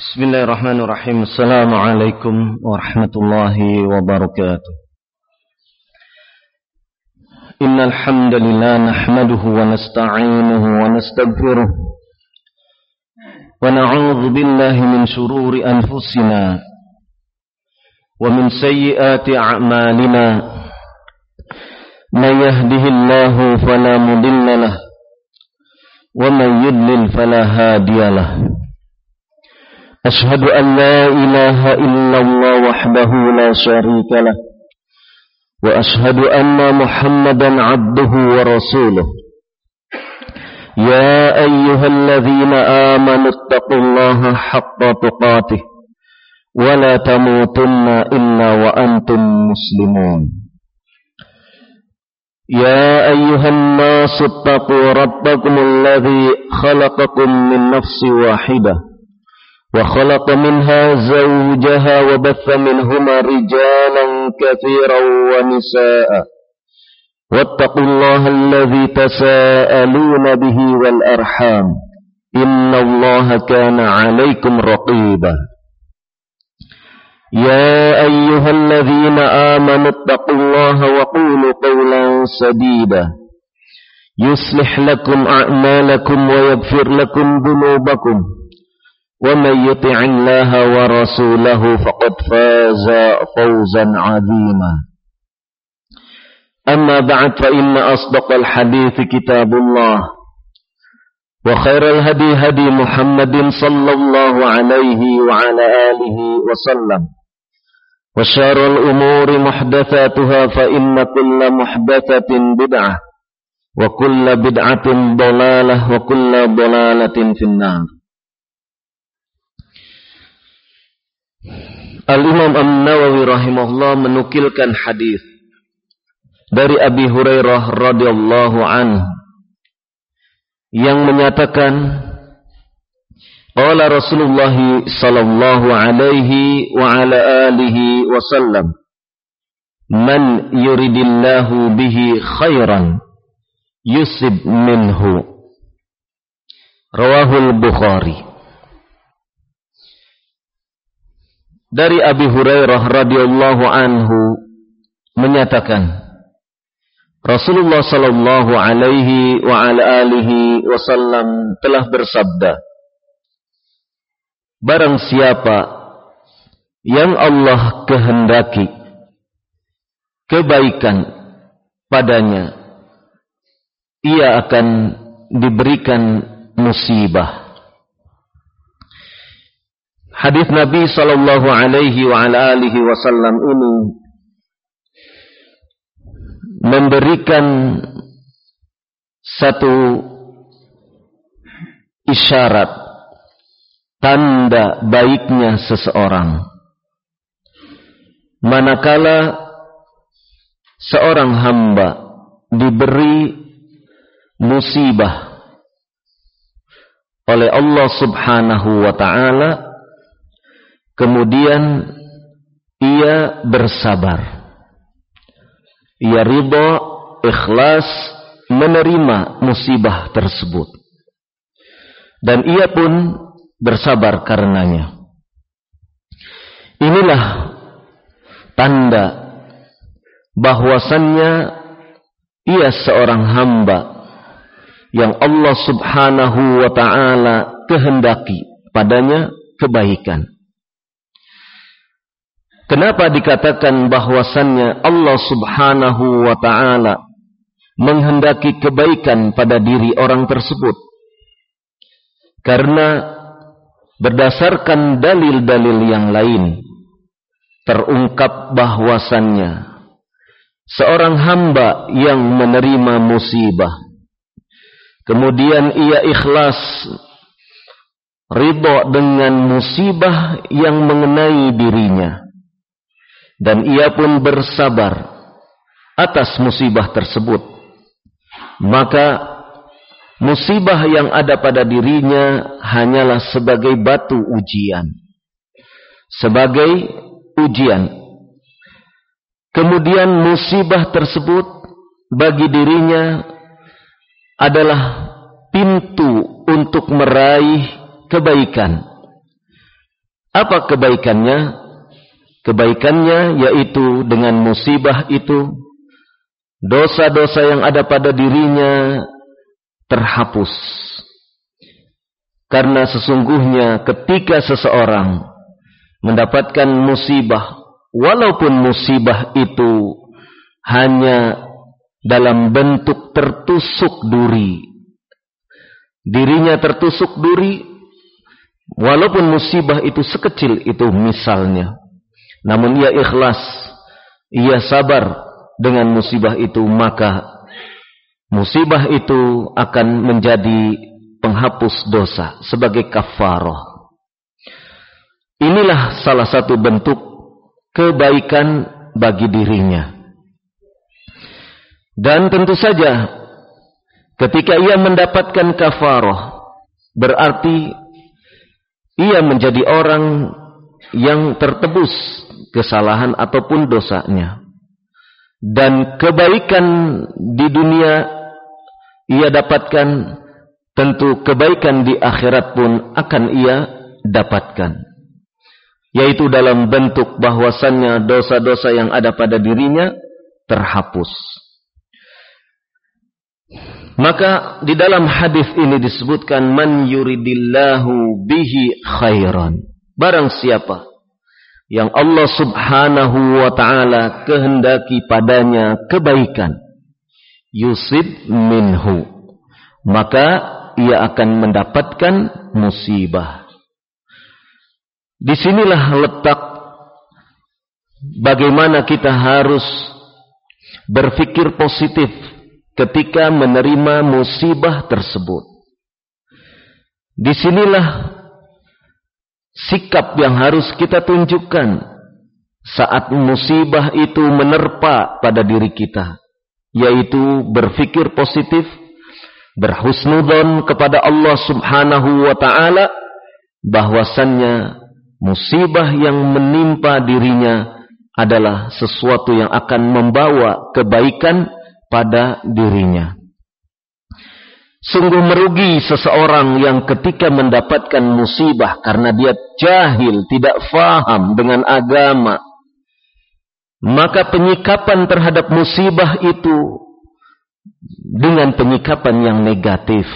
Bismillahirrahmanirrahim. Assalamualaikum warahmatullahi wabarakatuh. Innal hamdalillah nahmaduhu wa nasta'inuhu wa nastaghfiruh wa na'udzu billahi min shururi anfusina wa min sayyiati a'malina. May yahdihillahu fala mudilla lahu wa may yudlil fala hadiya lahu. أشهد أن لا إله إلا الله وحده لا شريك له وأشهد أن محمدا عبده ورسوله يا أيها الذين آمنوا اتقوا الله حق تقاته ولا تموتن إلا وأنتم مسلمون يا أيها الناس اتقوا ربكم الذي خلقكم من نفس واحدة وخلق منها زوجها وبث منهما رجالا كثيرا ونساء واتقوا الله الذي تساءلون به والأرحام إن الله كان عليكم رقيبا يا أيها الذين آمنوا اتقوا الله وقولوا قولا سديدا يصلح لكم أعمالكم ويغفر لكم ذنوبكم ومن يطع الله ورسوله فقد فاز فوزا عظيما أما بعد فإن أصدق الحديث كتاب الله وخير الهدي هدي محمد صلى الله عليه وعلى آله وسلم وشر الأمور محدثاتها فإن كل محدثة بدعة وكل بدعة ضلالة وكل ضلالة في النار. Al-Imam An-Nawawi rahimahullah menukilkan hadis dari Abi Hurairah radhiyallahu anhu yang menyatakan qala Rasulullah sallallahu alaihi wa ala alihi wasallam man yuridillahu bihi khairan yusib minhu rawahul Bukhari. Dari Abi Hurairah radhiyallahu anhu menyatakan Rasulullah sallallahu alaihi wa ala alihi wasallam telah bersabda, barang siapa yang Allah kehendaki kebaikan padanya, ia akan diberikan musibah. Hadis Nabi sallallahu alaihi wa ala alihi wasallam ini memberikan satu isyarat tanda baiknya seseorang manakala seorang hamba diberi musibah oleh Allah Subhanahu wa taala, kemudian ia bersabar, ia ridha, ikhlas menerima musibah tersebut, dan ia pun bersabar karenanya. Inilah tanda bahwasannya ia seorang hamba yang Allah Subhanahu wa ta'ala kehendaki padanya kebaikan. Kenapa dikatakan bahwasannya Allah Subhanahu wa ta'ala menghendaki kebaikan pada diri orang tersebut? Karena berdasarkan dalil-dalil yang lain terungkap bahwasannya seorang hamba yang menerima musibah, kemudian ia ikhlas ridha dengan musibah yang mengenai dirinya, dan ia pun bersabar atas musibah tersebut, maka musibah yang ada pada dirinya hanyalah sebagai batu ujian, sebagai ujian. Kemudian musibah tersebut bagi dirinya adalah pintu untuk meraih kebaikan, Apa kebaikannya? Kebaikannya yaitu dengan musibah itu, dosa-dosa yang ada pada dirinya terhapus. Karena sesungguhnya ketika seseorang mendapatkan musibah, walaupun musibah itu hanya dalam bentuk tertusuk duri, dirinya tertusuk duri, walaupun musibah itu sekecil itu misalnya, namun ia ikhlas, ia sabar dengan musibah itu, maka musibah itu akan menjadi penghapus dosa sebagai kafarah. Inilah salah satu bentuk kebaikan bagi dirinya. Dan tentu saja ketika ia mendapatkan kafarah, berarti ia menjadi orang yang tertebus kesalahan ataupun dosanya. Dan kebaikan di dunia ia dapatkan, tentu kebaikan di akhirat pun akan ia dapatkan, yaitu dalam bentuk bahwasannya dosa-dosa yang ada pada dirinya terhapus. Maka di dalam hadis ini disebutkan, man yuridillahu bihi khairan, barang siapa yang Allah subhanahu wa ta'ala kehendaki padanya kebaikan, yusib minhu, maka ia akan mendapatkan musibah. Disinilah letak bagaimana kita harus berpikir positif ketika menerima musibah tersebut. Disinilah sikap yang harus kita tunjukkan saat musibah itu menerpa pada diri kita, yaitu berpikir positif, berhusnudzon kepada Allah subhanahu wa ta'ala, bahwasannya musibah yang menimpa dirinya adalah sesuatu yang akan membawa kebaikan pada dirinya. Sungguh merugi seseorang yang ketika mendapatkan musibah karena dia jahil, tidak faham dengan agama, maka penyikapan terhadap musibah itu dengan penyikapan yang negatif.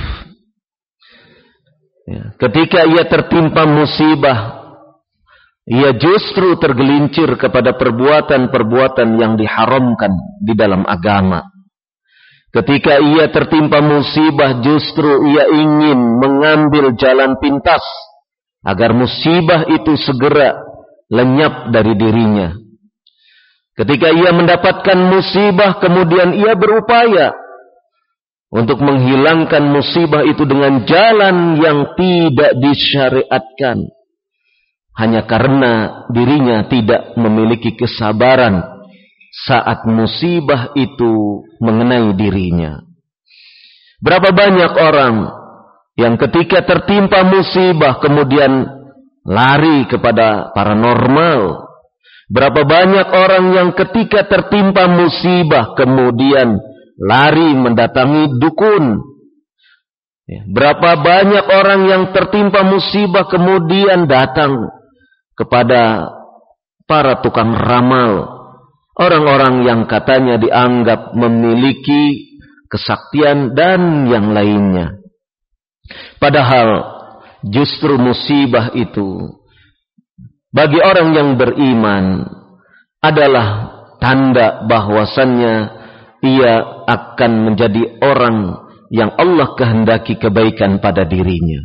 Ketika ia tertimpa musibah, ia justru tergelincir kepada perbuatan-perbuatan yang diharamkan di dalam agama. Ketika ia tertimpa musibah, justru ia ingin mengambil jalan pintas agar musibah itu segera lenyap dari dirinya. Ketika ia mendapatkan musibah, kemudian ia berupaya untuk menghilangkan musibah itu dengan jalan yang tidak disyariatkan, hanya karena dirinya tidak memiliki kesabaran saat musibah itu mengenai dirinya. Berapa banyak orang yang ketika tertimpa musibah kemudian lari kepada paranormal. Berapa banyak orang yang ketika tertimpa musibah kemudian lari mendatangi dukun. Berapa banyak orang yang tertimpa musibah kemudian datang kepada para tukang ramal, orang-orang yang katanya dianggap memiliki kesaktian dan yang lainnya. Padahal justru musibah itu bagi orang yang beriman adalah tanda bahwasannya ia akan menjadi orang yang Allah kehendaki kebaikan pada dirinya.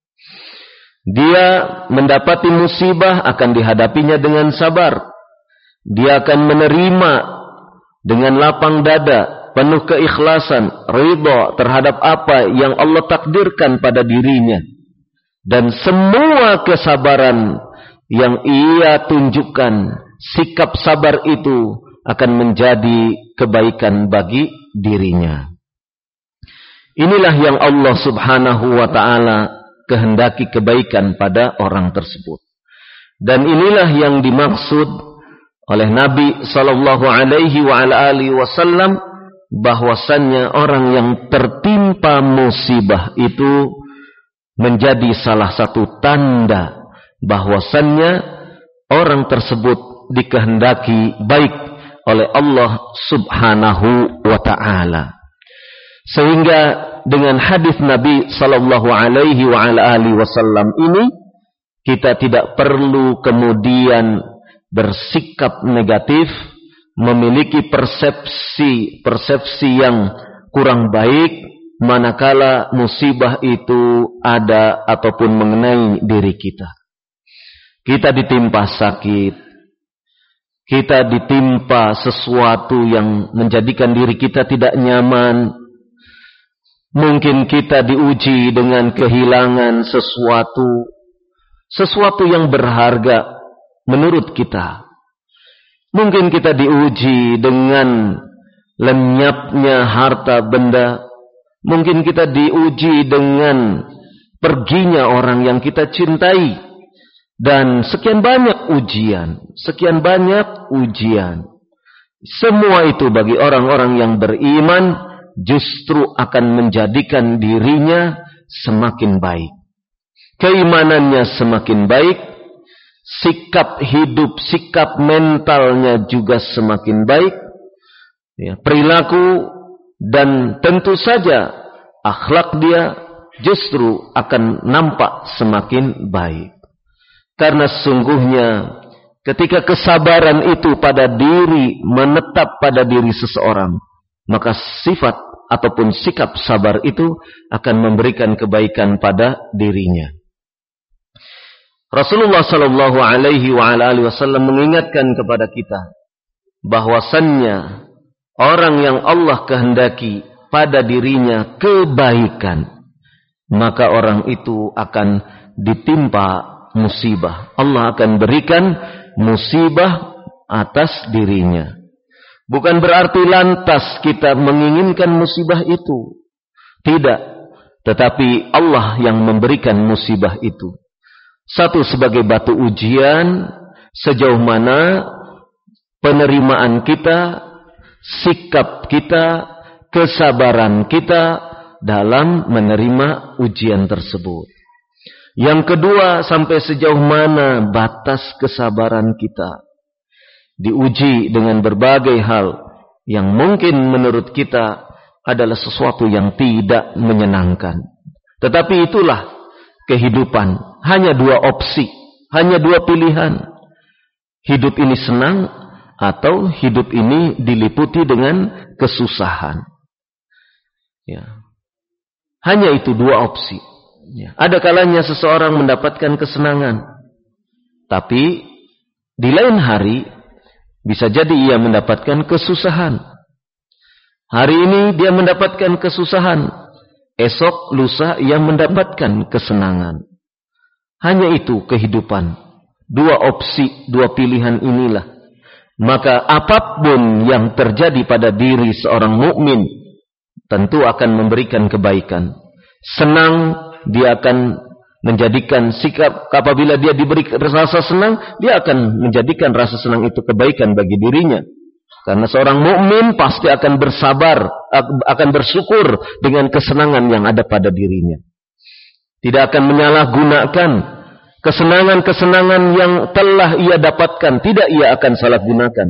Dia mendapati musibah akan dihadapinya dengan sabar. Dia akan menerima dengan lapang dada, penuh keikhlasan, ridha terhadap apa yang Allah takdirkan pada dirinya. Dan semua kesabaran yang ia tunjukkan, sikap sabar itu akan menjadi kebaikan bagi dirinya. Inilah yang Allah subhanahu wa ta'ala kehendaki kebaikan pada orang tersebut. Dan inilah yang dimaksud oleh Nabi sallallahu alaihi wa ala alihi wasallam, bahwasannya orang yang tertimpa musibah itu menjadi salah satu tanda bahwasannya orang tersebut dikehendaki baik oleh Allah Subhanahu wa ta'ala. Sehingga dengan hadis Nabi sallallahu alaihi wa ala alihi wasallam ini, kita tidak perlu kemudian bersikap negatif, memiliki persepsi yang kurang baik manakala musibah itu ada ataupun mengenai diri kita. Kita ditimpa sakit, kita ditimpa sesuatu yang menjadikan diri kita tidak nyaman. Mungkin kita diuji dengan kehilangan sesuatu yang berharga menurut kita. Mungkin kita diuji dengan lenyapnya harta benda. Mungkin kita diuji dengan perginya orang yang kita cintai. Dan sekian banyak ujian. Semua itu bagi orang-orang yang beriman justru akan menjadikan dirinya semakin baik. Keimanannya semakin baik, sikap hidup, sikap mentalnya juga semakin baik, ya, perilaku dan tentu saja akhlak dia justru akan nampak semakin baik. Karena sesungguhnya ketika kesabaran itu pada diri menetap pada diri seseorang, maka sifat ataupun sikap sabar itu akan memberikan kebaikan pada dirinya. Rasulullah sallallahu alaihi wa ala alihi wasallam mengingatkan kepada kita bahwasannya orang yang Allah kehendaki pada dirinya kebaikan, maka orang itu akan ditimpa musibah. Allah akan berikan musibah atas dirinya. Bukan berarti lantas kita menginginkan musibah itu. Tidak. Tetapi Allah yang memberikan musibah itu. Satu, sebagai batu ujian, sejauh mana penerimaan kita, sikap kita, kesabaran kita dalam menerima ujian tersebut. Yang kedua, sampai sejauh mana batas kesabaran kita. Diuji dengan berbagai hal yang mungkin menurut kita adalah sesuatu yang tidak menyenangkan. Tetapi itulah kehidupan. Hanya dua opsi, hanya dua pilihan. Hidup ini senang atau hidup ini diliputi dengan kesusahan. Ya. Hanya itu dua opsi. Ya. Ada kalanya seseorang mendapatkan kesenangan, tapi di lain hari bisa jadi ia mendapatkan kesusahan. Hari ini dia mendapatkan kesusahan. Esok, lusa ia mendapatkan kesenangan. Hanya itu kehidupan. Dua opsi, dua pilihan inilah. Maka apapun yang terjadi pada diri seorang mukmin tentu akan memberikan kebaikan. Senang, dia akan menjadikan sikap, apabila dia diberi rasa senang, dia akan menjadikan rasa senang itu kebaikan bagi dirinya. Karena seorang mukmin pasti akan bersabar, akan bersyukur dengan kesenangan yang ada pada dirinya. Tidak akan menyalahgunakan kesenangan-kesenangan yang telah ia dapatkan, tidak ia akan salah gunakan.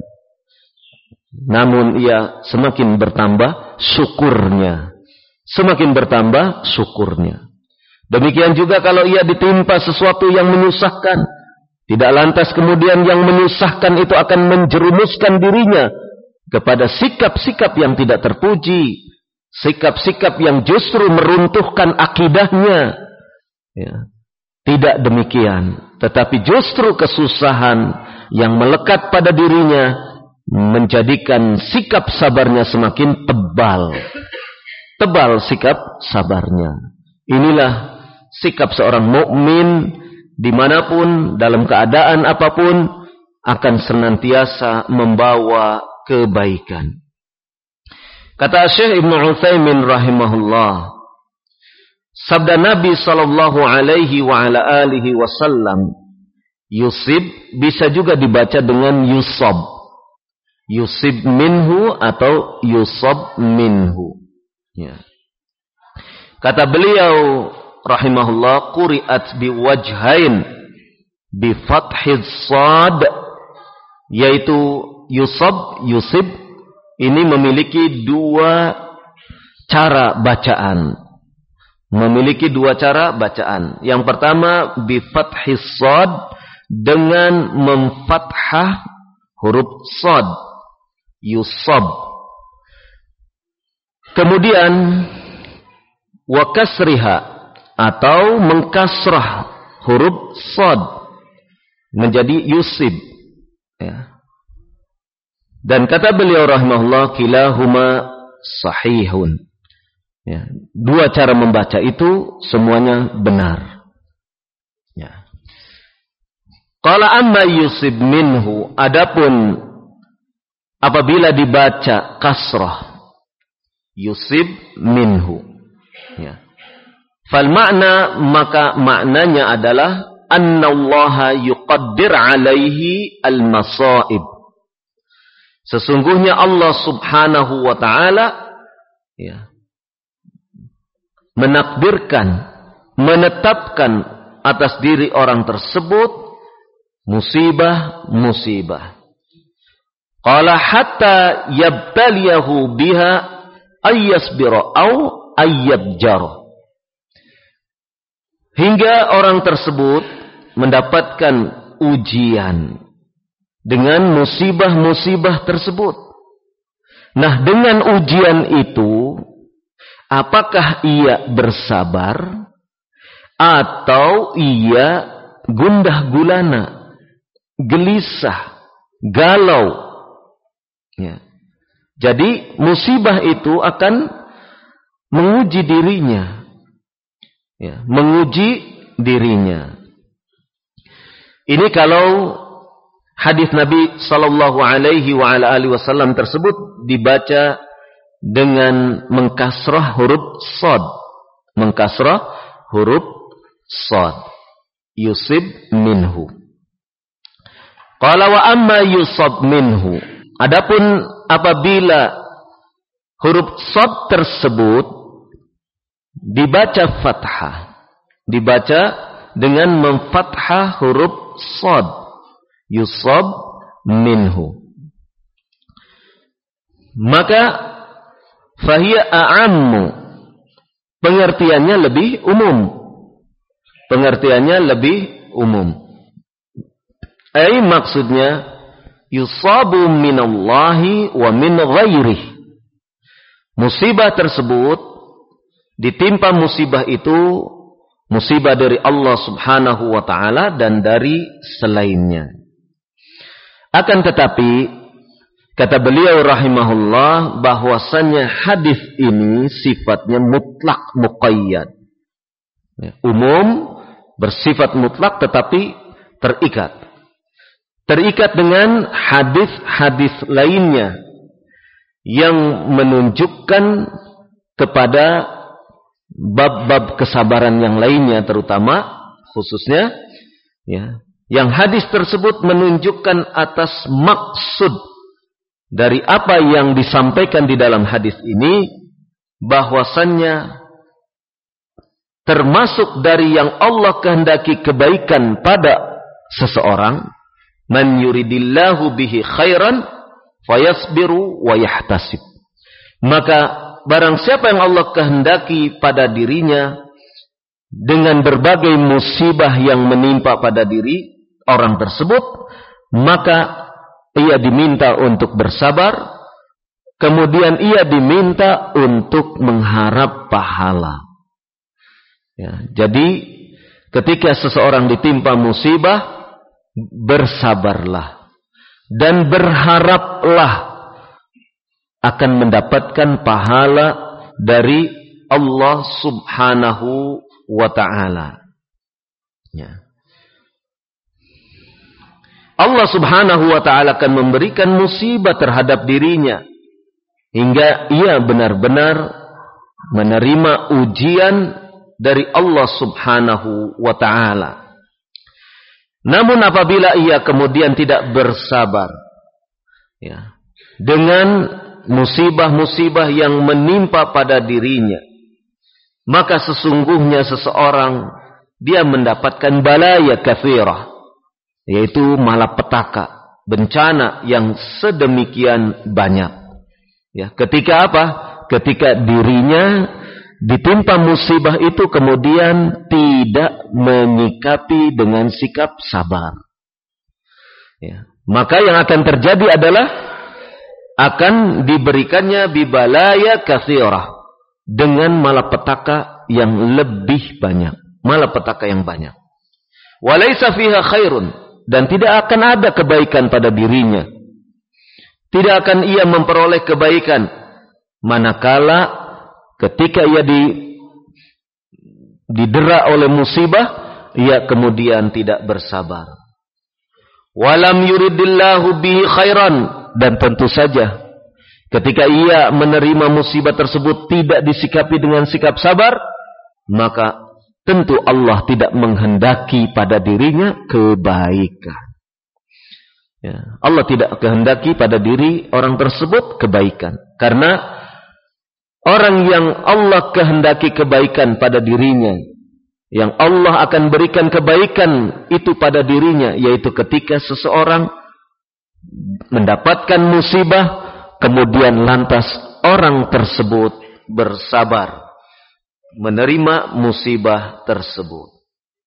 Namun ia semakin bertambah syukurnya. Semakin bertambah syukurnya. Demikian juga kalau ia ditimpa sesuatu yang menyusahkan, tidak lantas kemudian yang menyusahkan itu akan menjerumuskan dirinya kepada sikap-sikap yang tidak terpuji, sikap-sikap yang justru meruntuhkan akidahnya. Ya. Tidak demikian, tetapi justru kesusahan yang melekat pada dirinya menjadikan sikap sabarnya semakin tebal. Tebal sikap sabarnya. Inilah sikap seorang mukmin dimanapun, dalam keadaan apapun, akan senantiasa membawa kebaikan. Kata Syekh Ibnu Utsaimin rahimahullah, sabda Nabi sallallahu alaihi wa ala alihi wasallam, yusib bisa juga dibaca dengan yusab. Yusib minhu atau yusab minhu. Ya. Kata beliau rahimahullah, quri'at biwajhain, bi fathis sad, yaitu yusab, yusib, ini memiliki dua cara bacaan. Memiliki dua cara bacaan. Yang pertama bi fathis sad, dengan memfathah huruf sad, yusab. Kemudian wa kasriha, atau mengkasrah huruf sad menjadi yusib, ya. Dan kata beliau rahimahullah, kilahuma sahihun, ya. Dua cara membaca itu semuanya benar, ya. Qala amma yusib minhu, adapun apabila dibaca kasrah yusib minhu, ya, fal makna, maka maknanya adalah annallaha yuqaddir alaihi al-masaib, sesungguhnya Allah subhanahu wa ta'ala, ya, menakdirkan, menetapkan atas diri orang tersebut musibah-musibah. Qala hatta yabtaliyahu biha ayyasbira au ayyabjara, hingga orang tersebut mendapatkan ujian dengan musibah-musibah tersebut. Nah, dengan ujian itu, apakah ia bersabar atau ia gundah gulana, gelisah, galau, ya. Jadi musibah itu akan menguji dirinya, ya, menguji dirinya. Ini kalau hadis Nabi sallallahu alaihi wa ala alihi wasallam tersebut dibaca dengan mengkasrah huruf shad, mengkasrah huruf shad, yusib minhu. Qala wa amma yusab minhu, adapun apabila huruf shad tersebut dibaca fathah, dibaca dengan memfathah huruf shad, yusab minhu, maka fahiya a'ammu, pengertiannya lebih umum, pengertiannya lebih umum. Ai maksudnya yusabu minallahi wa min ghairih, musibah tersebut ditimpa musibah itu musibah dari Allah subhanahu wa ta'ala dan dari selainnya. Akan tetapi kata beliau rahimahullah, bahwasannya hadis ini sifatnya mutlak muqayyad, umum, bersifat mutlak tetapi terikat dengan hadis-hadis lainnya yang menunjukkan kepada bab-bab kesabaran yang lainnya, terutama khususnya, ya, yang hadis tersebut menunjukkan atas maksud dari apa yang disampaikan di dalam hadis ini, bahwasannya termasuk dari yang Allah kehendaki kebaikan pada seseorang, man yuridillahu bihi khairan fayasbiru wa yahtasib, maka barang siapa yang Allah kehendaki pada dirinya dengan berbagai musibah yang menimpa pada diri orang tersebut, maka ia diminta untuk bersabar, kemudian ia diminta untuk mengharap pahala. Ya, jadi ketika seseorang ditimpa musibah, bersabarlah dan berharaplah akan mendapatkan pahala dari Allah subhanahu wa ta'ala. Ya. Allah subhanahu wa ta'ala akan memberikan musibah terhadap dirinya hingga ia benar-benar menerima ujian dari Allah subhanahu wa ta'ala. Namun apabila ia kemudian tidak bersabar, ya, dengan musibah-musibah yang menimpa pada dirinya, maka sesungguhnya seseorang dia mendapatkan balaya katsirah, yaitu malapetaka, bencana yang sedemikian banyak. Ya, ketika apa? Ketika dirinya ditimpa musibah itu kemudian tidak menyikapi dengan sikap sabar. Ya, maka yang akan terjadi adalah akan diberikannya bibalaya katsirah, dengan malapetaka yang lebih banyak, malapetaka yang banyak. Walaysa fiha khairun, dan tidak akan ada kebaikan pada dirinya. Tidak akan ia memperoleh kebaikan manakala ketika ia didera oleh musibah, ia kemudian tidak bersabar. Walam yuridillahu bihi khairan, dan tentu saja ketika ia menerima musibah tersebut tidak disikapi dengan sikap sabar, maka tentu Allah tidak menghendaki pada dirinya kebaikan. Ya, Allah tidak kehendaki pada diri orang tersebut kebaikan. Karena orang yang Allah kehendaki kebaikan pada dirinya, yang Allah akan berikan kebaikan itu pada dirinya, yaitu ketika seseorang mendapatkan musibah, kemudian lantas orang tersebut bersabar menerima musibah tersebut.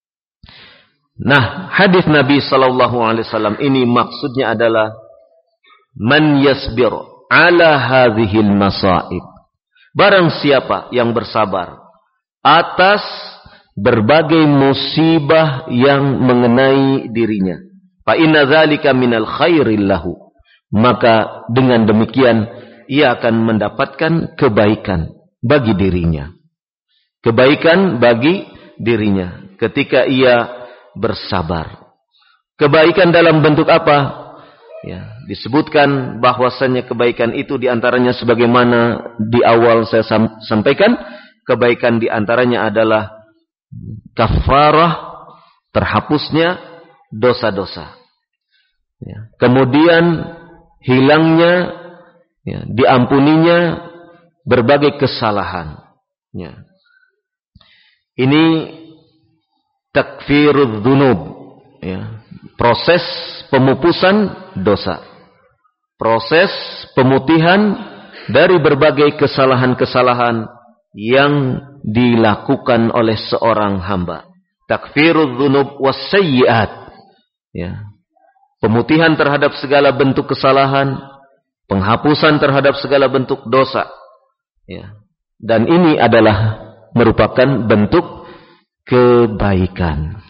Nah, hadis Nabi sallallahu alaihi wasallam ini maksudnya adalah man yasbir ala hadhil masaib. Barang siapa yang bersabar atas berbagai musibah yang mengenai dirinya, fa inna dzalika minal khairil lahu. Maka dengan demikian ia akan mendapatkan kebaikan bagi dirinya. Kebaikan bagi dirinya ketika ia bersabar. Kebaikan dalam bentuk apa? Ya, disebutkan bahwasannya kebaikan itu diantaranya sebagaimana di awal saya sampaikan, kebaikan diantaranya adalah kafarah, terhapusnya dosa-dosa. Ya, kemudian hilangnya, ya, diampuninya berbagai kesalahan. Ya. Ini takfirudz dzunub, ya, proses pemupusan dosa, proses pemutihan dari berbagai kesalahan-kesalahan yang dilakukan oleh seorang hamba. Takfirudz dzunub wassayyi'at, ya, pemutihan terhadap segala bentuk kesalahan, penghapusan terhadap segala bentuk dosa, ya. Dan ini adalah merupakan bentuk kebaikan.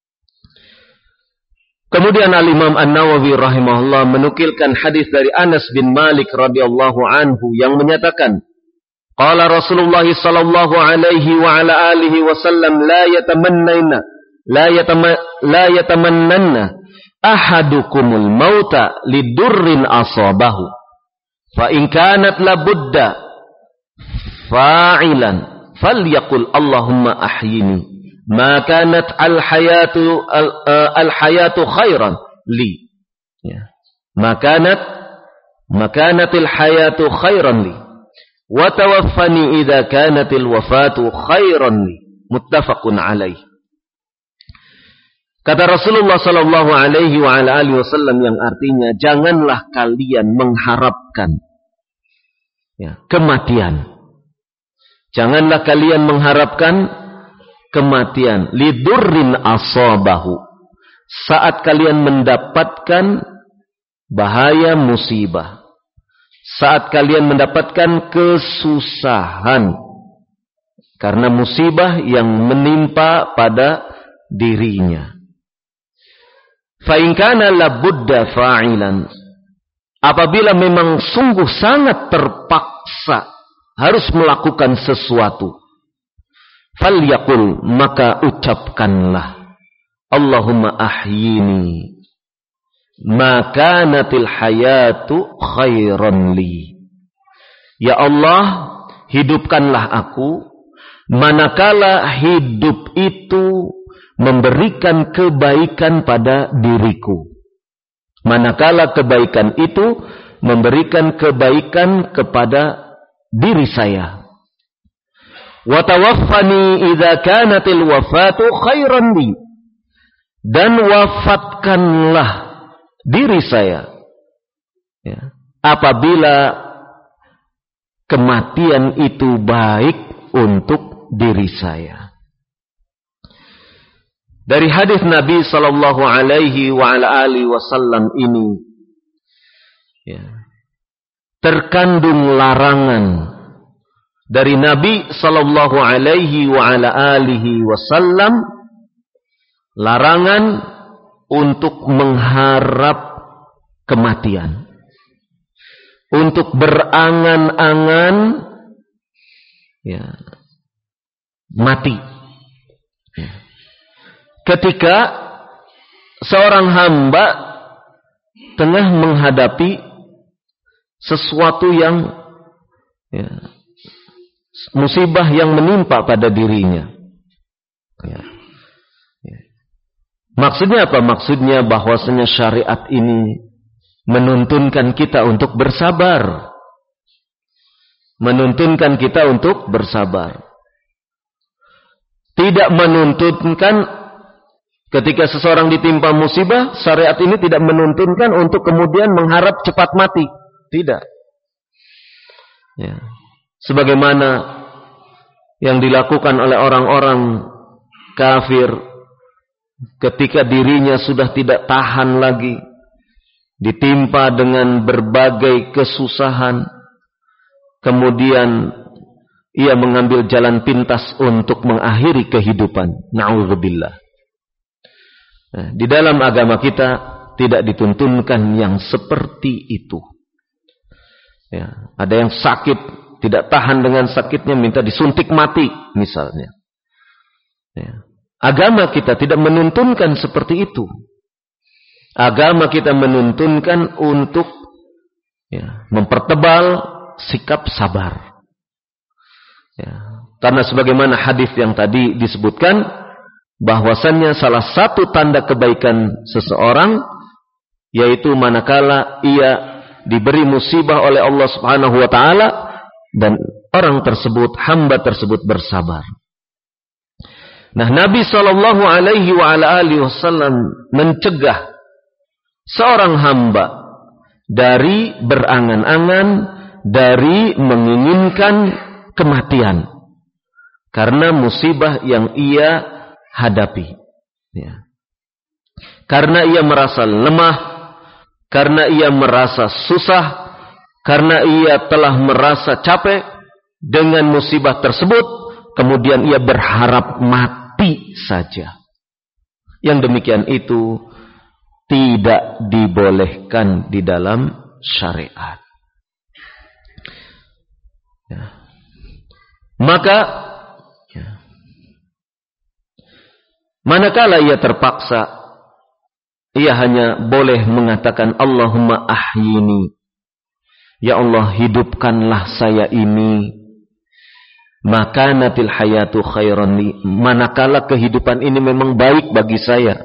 Kemudian Al-Imam An-Nawawi rahimahullah menukilkan hadis dari Anas bin Malik radhiyallahu anhu yang menyatakan, qala Rasulullah sallallahu alaihi wa ala alihi wasallam la yatamannanna ahadukumul mauta lidurrin asabahu fa in kanat labudda fa'ilan falyaqul Allahumma ahyini ma kanat al-hayatu khairan li, ya, makanatil hayatu khairan li wa tawaffani idza kanatil wafatu khairan li, muttafaqun alaih. Kata Rasulullah sallallahu alaihi wa ala alihi wasallam yang artinya, janganlah kalian mengharapkan, ya, kematian. Janganlah kalian mengharapkan kematian lidurrin asabahu, saat kalian mendapatkan bahaya musibah, saat kalian mendapatkan kesusahan karena musibah yang menimpa pada dirinya. Fa in kana labudda fa'ilan, apabila memang sungguh sangat terpaksa harus melakukan sesuatu, falyaqul, maka ucapkanlah, Allahumma ahyini ma kanatil hayatu khairan li, ya Allah, hidupkanlah aku manakala hidup itu memberikan kebaikan pada diriku, manakala kebaikan itu memberikan kebaikan kepada diri saya. Wa tawaffani idza kanatil wafatu khairan li, dan wafatkanlah diri saya, ya, apabila kematian itu baik untuk diri saya. Dari hadis Nabi sallallahu alaihi wa ala alihi wasallam ini, ya, terkandung larangan dari Nabi sallallahu alaihi wa ala alihi wasallam, larangan untuk mengharap kematian, untuk berangan-angan, ya, mati. Ya. Ketika seorang hamba tengah menghadapi sesuatu yang, ya, musibah yang menimpa pada dirinya. Ya. Ya. Maksudnya apa? Maksudnya bahwasanya syariat ini menuntunkan kita untuk bersabar. Menuntunkan kita untuk bersabar. Tidak menuntunkan ketika seseorang ditimpa musibah, syariat ini tidak menuntunkan untuk kemudian mengharap cepat mati. Tidak. Ya. Sebagaimana yang dilakukan oleh orang-orang kafir ketika dirinya sudah tidak tahan lagi, ditimpa dengan berbagai kesusahan, kemudian ia mengambil jalan pintas untuk mengakhiri kehidupan. Na'udzubillah. Nah, di dalam agama kita tidak dituntunkan yang seperti itu. Ya, ada yang sakit, tidak tahan dengan sakitnya, minta disuntik mati misalnya. Ya. Agama kita tidak menuntunkan seperti itu. Agama kita menuntunkan untuk, ya, mempertebal sikap sabar. Ya. Karena sebagaimana hadis yang tadi disebutkan, bahwasannya salah satu tanda kebaikan seseorang yaitu manakala ia diberi musibah oleh Allah Subhanahu wa taala dan orang tersebut, hamba tersebut bersabar. Nah, Nabi sallallahu alaihi wa ala alihi wasallam mencegah seorang hamba dari berangan-angan, dari menginginkan kematian karena musibah yang ia hadapi, ya. Karena ia merasa lemah, karena ia merasa susah, karena ia telah merasa capek dengan musibah tersebut, kemudian ia berharap mati saja. Yang demikian itu tidak dibolehkan di dalam syariat. Ya. Maka manakala ia terpaksa, ia hanya boleh mengatakan Allahumma ahyini, ya Allah hidupkanlah saya ini, makanatil hayatu khairan li, manakala kehidupan ini memang baik bagi saya.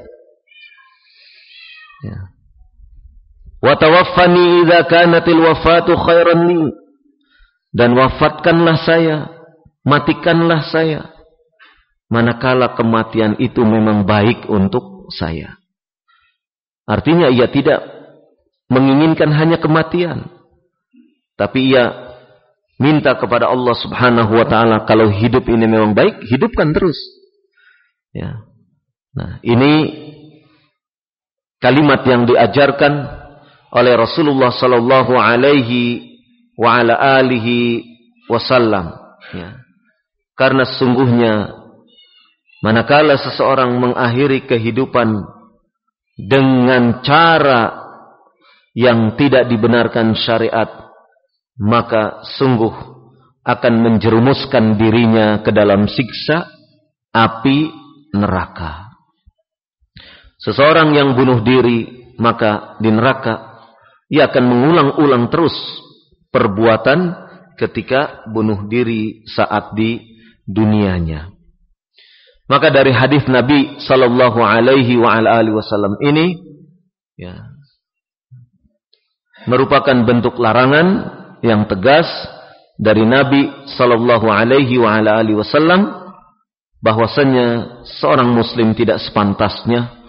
Ya. Wa tawaffani idza kanatil wafatu khairan li, dan wafatkanlah saya, matikanlah saya manakala kematian itu memang baik untuk saya. Artinya ia tidak menginginkan hanya kematian, tapi ia minta kepada Allah Subhanahu wa taala, kalau hidup ini memang baik, hidupkan terus. Ya. Nah, ini kalimat yang diajarkan oleh Rasulullah sallallahu alaihi wa ala alihi wasallam, ya. Karena sesungguhnya manakala seseorang mengakhiri kehidupan dengan cara yang tidak dibenarkan syariat, maka sungguh akan menjerumuskan dirinya ke dalam siksa api neraka. Seseorang yang bunuh diri, maka di neraka ia akan mengulang-ulang terus perbuatan ketika bunuh diri saat di dunianya. Maka dari hadis Nabi sallallahu alaihi wa ala alihi wasallam ini, ya, merupakan bentuk larangan yang tegas dari Nabi sallallahu alaihi wa ala alihi wasallam bahwasanya seorang muslim tidak sepantasnya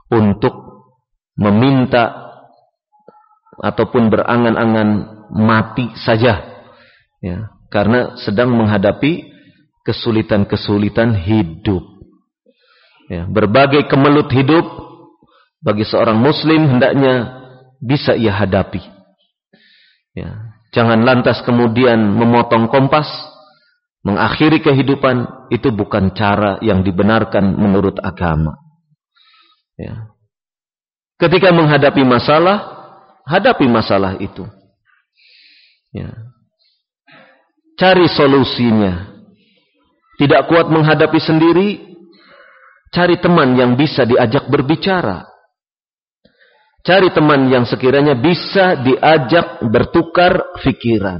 untuk meminta ataupun berangan-angan mati saja, ya, karena sedang menghadapi kesulitan-kesulitan hidup. Ya, berbagai kemelut hidup bagi seorang muslim hendaknya bisa ia hadapi. Ya, jangan lantas kemudian memotong kompas, mengakhiri kehidupan. Itu bukan cara yang dibenarkan menurut agama. Ya. Ketika menghadapi masalah, hadapi masalah itu. Ya. Cari solusinya. Tidak kuat menghadapi sendiri, cari teman yang bisa diajak berbicara. Cari teman yang sekiranya bisa diajak bertukar pikiran.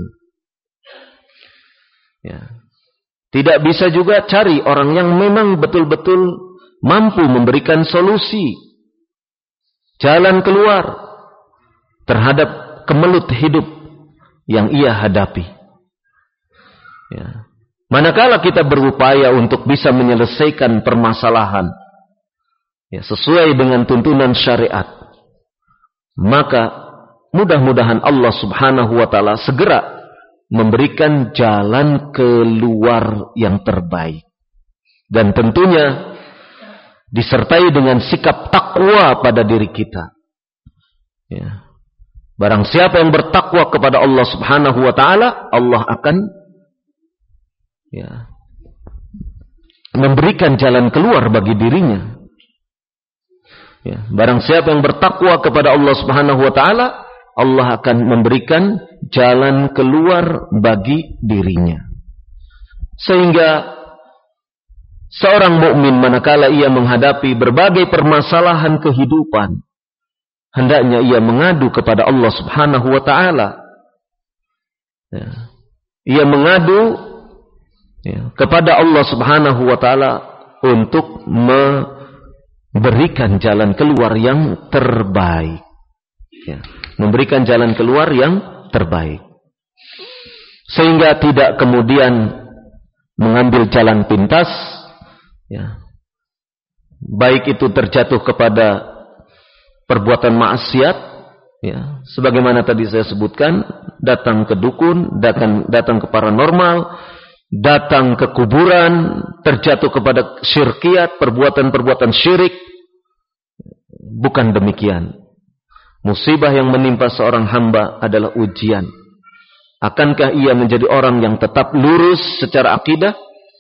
Ya. Tidak bisa juga cari orang yang memang betul-betul mampu memberikan solusi, jalan keluar terhadap kemelut hidup yang ia hadapi. Ya. Manakala kita berupaya untuk bisa menyelesaikan permasalahan, ya, sesuai dengan tuntunan syariat, maka mudah-mudahan Allah Subhanahu wa Ta'ala segera memberikan jalan keluar yang terbaik. Dan tentunya disertai dengan sikap takwa pada diri kita. Ya. Barang siapa yang bertakwa kepada Allah Subhanahu wa Ta'ala, Allah akan, ya, memberikan jalan keluar bagi dirinya. Ya, barang siapa yang bertakwa kepada Allah Subhanahu wa Ta'ala, Allah akan memberikan jalan keluar bagi dirinya. Sehingga seorang mukmin manakala ia menghadapi berbagai permasalahan kehidupan, hendaknya ia mengadu kepada Allah Subhanahu wa Ta'ala. Ya. Ia mengadu, ya, kepada Allah Subhanahu wa Ta'ala untuk memberikan jalan keluar yang terbaik. Ya, memberikan jalan keluar yang terbaik. Sehingga tidak kemudian mengambil jalan pintas, ya, baik itu terjatuh kepada perbuatan maksiat, ya, sebagaimana tadi saya sebutkan, datang ke dukun, datang ke paranormal, datang ke kuburan, terjatuh kepada syirkiat, perbuatan-perbuatan syirik. Bukan demikian. Musibah yang menimpa seorang hamba adalah ujian. Akankah ia menjadi orang yang tetap lurus secara akidah,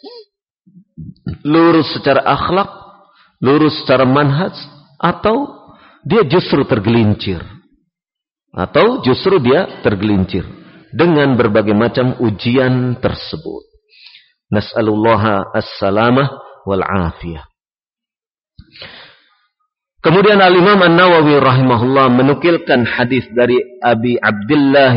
lurus secara akhlak, lurus secara manhaj, atau dia justru tergelincir? Atau justru dia tergelincir dengan berbagai macam ujian tersebut. Nas'alullaha as-salamah wal afiyah. Kemudian Al-Imam An-Nawawi rahimahullah menukilkan hadis dari Abi Abdullah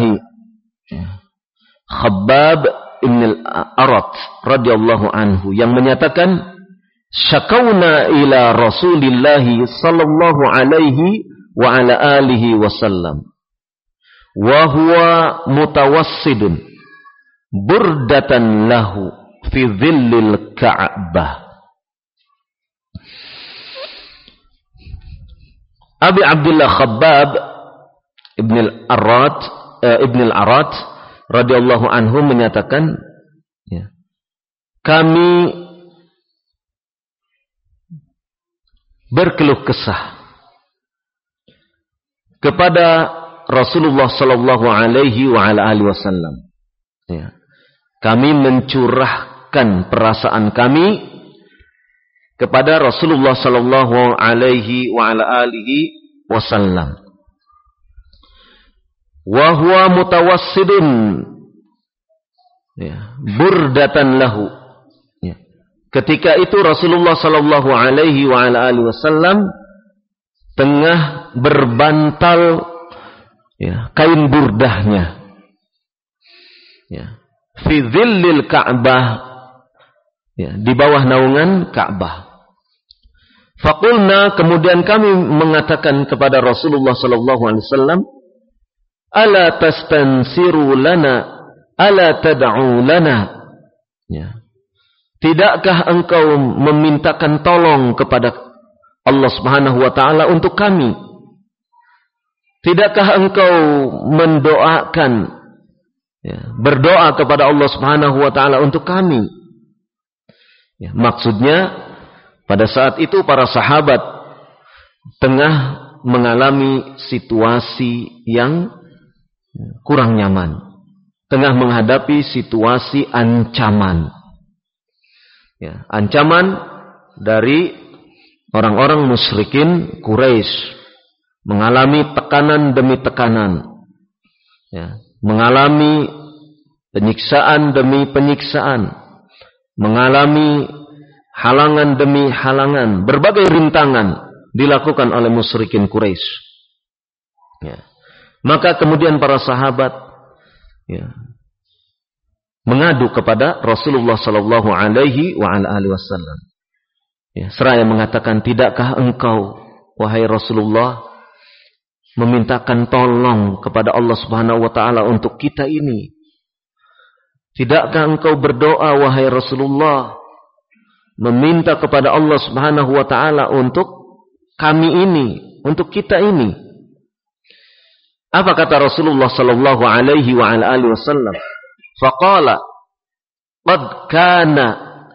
Khabbab ibn al-Arat radhiyallahu anhu yang menyatakan, syakawna ila Rasulillah sallallahu alaihi wa ala alihi wasallam wa huwa mutawassidun burdatan lahu fi dhillil Ka'bah. Abi Abdullah Khabbab ibn al-Arat radhiyallahu anhu menyatakan, ya, kami berkeluh kesah kepada Rasulullah sallallahu alaihi wa ala alihi wasallam. Ya. Kami mencurahkan perasaan kami kepada Rasulullah sallallahu alaihi wa ala alihi wasallam. Wa huwa mutawassidun, ya, burdatan lahu. Ya. Ketika itu Rasulullah sallallahu alaihi wa ala alihi wasallam tengah berbantal, ya, kain burdahnya, ya, fi dhillil Ka'bah, ya, di bawah naungan Ka'bah. Faqulna, kemudian kami mengatakan kepada Rasulullah sallallahu alaihi wasallam, ala tastansiru lana, ala tad'u lana. Ya. Tidakkah engkau memintakan tolong kepada Allah Subhanahu wa taala untuk kami? Tidakkah engkau mendoakan, berdoa kepada Allah Subhanahu wa taala untuk kami? Maksudnya pada saat itu para sahabat tengah mengalami situasi yang kurang nyaman, tengah menghadapi situasi ancaman. Ancaman dari orang-orang musyrikin Quraisy, mengalami tekanan demi tekanan, mengalami penyiksaan demi penyiksaan, mengalami halangan demi halangan, berbagai rintangan dilakukan oleh musyrikin Quraisy. Maka kemudian para sahabat mengadu kepada Rasulullah sallallahu alaihi wasallam. Seraya mengatakan, tidakkah engkau, wahai Rasulullah, memintakan tolong kepada Allah Subhanahu wa taala untuk kita ini? Tidakkah engkau berdoa, wahai Rasulullah, meminta kepada Allah Subhanahu wa taala untuk kami ini, untuk kita ini? Apa kata Rasulullah sallallahu alaihi wasallam? Faqala qad kana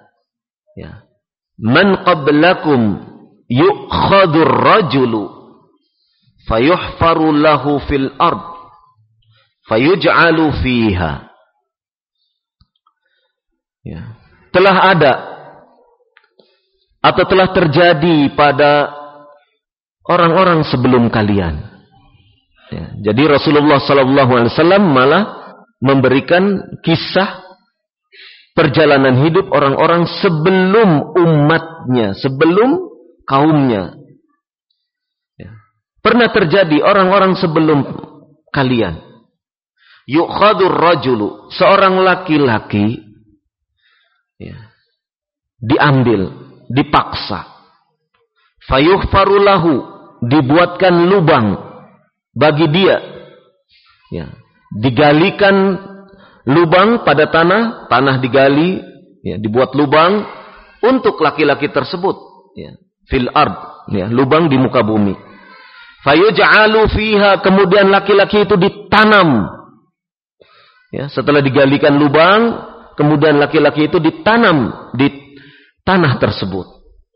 man qablakum yu'khadhu ar-rajulu fayuhfaru lahu fil ard fayuj'alu fiha. Telah ada atau telah terjadi pada orang-orang sebelum kalian. Jadi Rasulullah SAW malah memberikan kisah perjalanan hidup orang-orang sebelum umatnya, sebelum kaumnya. Pernah terjadi orang-orang sebelum kalian. Yu'khadur rajulu, seorang laki-laki diambil, dipaksa. Fayuhfaru lahu, dibuatkan lubang bagi dia. Digalikan lubang pada tanah, tanah digali, dibuat lubang untuk laki-laki tersebut. Fil ard, lubang di muka bumi. Fayuj'alu fiha, kemudian laki-laki itu ditanam. Setelah digalikan lubang, kemudian laki-laki itu ditanam di tanah tersebut.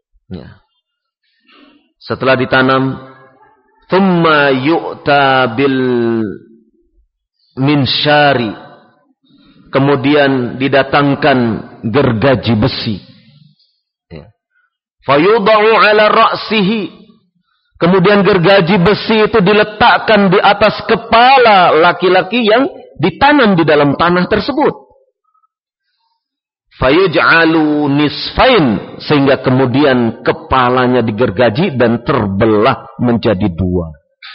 Setelah ditanam, thumma yu'ta bil minsyari, kemudian didatangkan gergaji besi. Fayudau ala ra'sihi, kemudian gergaji besi itu diletakkan di atas kepala laki-laki yang ditanam di dalam tanah tersebut. Fayuj'alu nisfain, sehingga kemudian kepalanya digergaji dan terbelah menjadi dua.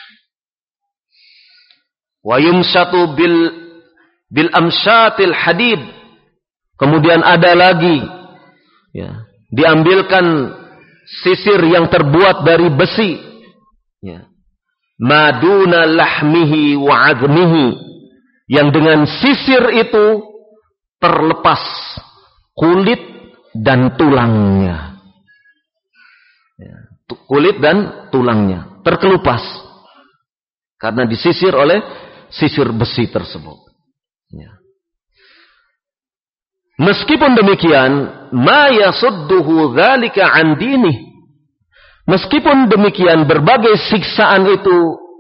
Wa yumsatu bil amsyatil hadid, kemudian ada lagi diambilkan sisir yang terbuat dari besi, maduna lahmihi wa azmihi, yang dengan sisir itu terlepas kulit dan tulangnya. Kulit dan tulangnya terkelupas karena disisir oleh sisir besi tersebut. Meskipun demikian, ma yasudduhu dzalika an dinih. Meskipun demikian, berbagai siksaan itu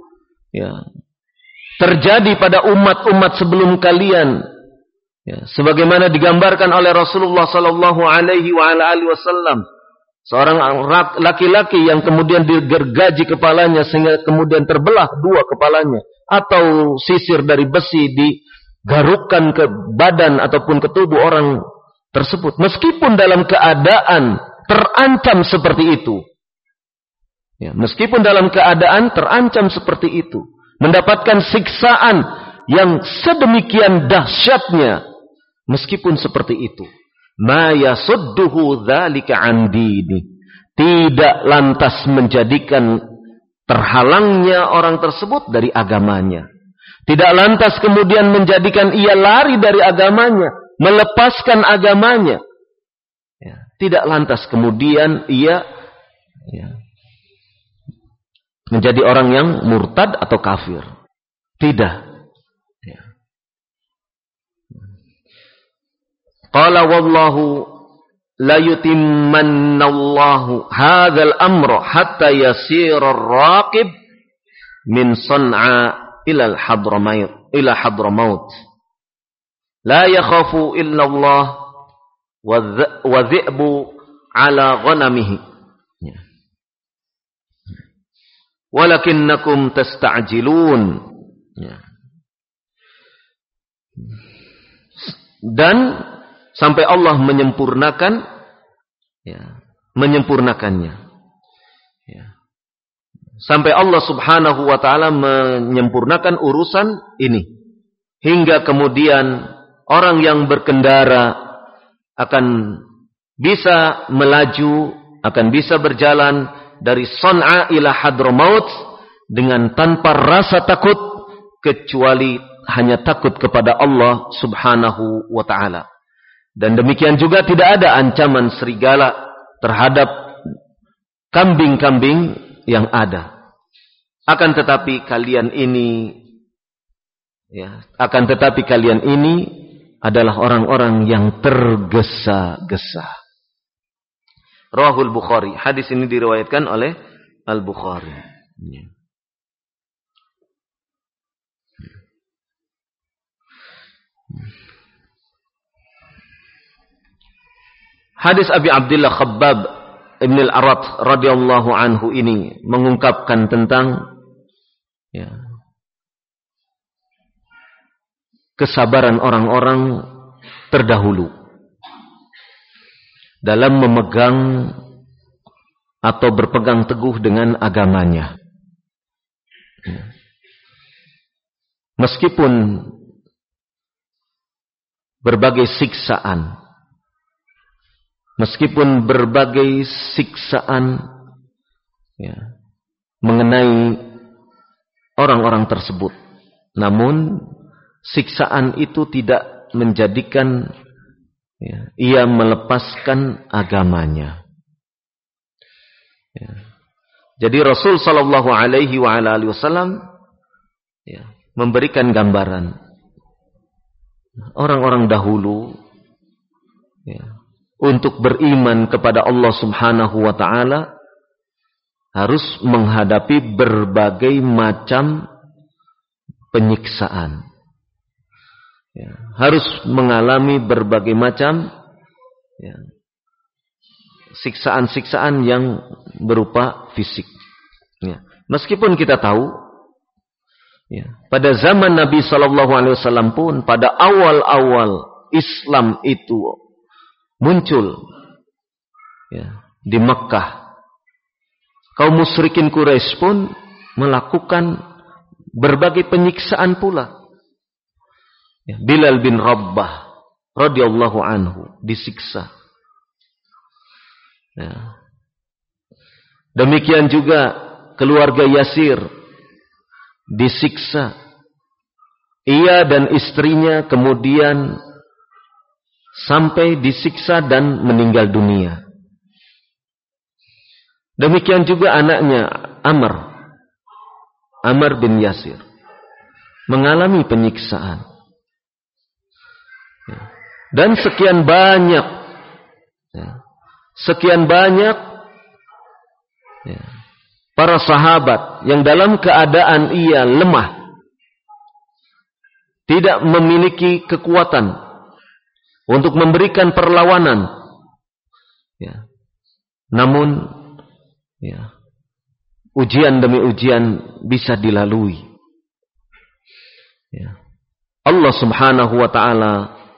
terjadi pada umat-umat sebelum kalian, sebagaimana digambarkan oleh Rasulullah sallallahu alaihi wasallam, seorang laki-laki yang kemudian digergaji kepalanya sehingga kemudian terbelah dua kepalanya, atau sisir dari besi digarukkan ke badan ataupun ke tubuh orang tersebut. Meskipun dalam keadaan terancam seperti itu, meskipun dalam keadaan terancam seperti itu, mendapatkan siksaan yang sedemikian dahsyatnya, meskipun seperti itu, ma yasudduhu dzalika an dini, tidak lantas menjadikan terhalangnya orang tersebut dari agamanya, tidak lantas kemudian menjadikan ia lari dari agamanya, melepaskan agamanya, tidak lantas kemudian ia menjadi orang yang murtad atau kafir. Tidak. Ya. Qala wallahu la yutimmannallahu hadzal amra hatta yasira ar-raqib min San'a ila Hadramaut la yakhafu illa Allah wa dhi'bu ala ghanamihi walakinnakum tasta'jilun. Dan sampai Allah menyempurnakannya. Sampai Allah subhanahu wa ta'ala menyempurnakan urusan ini. Hingga kemudian orang yang berkendara akan bisa melaju, akan bisa berjalan dari San'a ila Hadramaut dengan tanpa rasa takut, kecuali hanya takut kepada Allah subhanahu wa ta'ala. Dan demikian juga tidak ada ancaman serigala terhadap kambing-kambing yang ada. Akan tetapi kalian ini adalah orang-orang yang tergesa-gesa. Rawahul Bukhari. Hadis ini diriwayatkan oleh Al-Bukhari. Hadis Abi Abdullah Khabbab Ibn al-Arat radhiyallahu anhu ini mengungkapkan tentang kesabaran orang-orang terdahulu dalam memegang atau berpegang teguh dengan agamanya. Meskipun berbagai siksaan mengenai orang-orang tersebut, namun siksaan itu tidak menjadikan ia melepaskan agamanya. Jadi Rasul sallallahu alaihi wasallam memberikan gambaran orang-orang dahulu untuk beriman kepada Allah subhanahu wa ta'ala harus menghadapi berbagai macam penyiksaan. Harus mengalami berbagai macam siksaan-siksaan yang berupa fisik. Meskipun kita tahu pada zaman Nabi SAW pun, pada awal-awal Islam itu muncul di Makkah, kaum musyrikin Quraisy pun melakukan berbagai penyiksaan pula. Bilal bin Rabbah radhiyallahu anhu disiksa. Demikian juga keluarga Yasir disiksa. Ia dan istrinya kemudian sampai disiksa dan meninggal dunia. Demikian juga anaknya Amr bin Yasir mengalami penyiksaan. Dan sekian banyak para sahabat yang dalam keadaan ia lemah, tidak memiliki kekuatan untuk memberikan perlawanan, namun ujian demi ujian bisa dilalui. Allah subhanahu wa ta'ala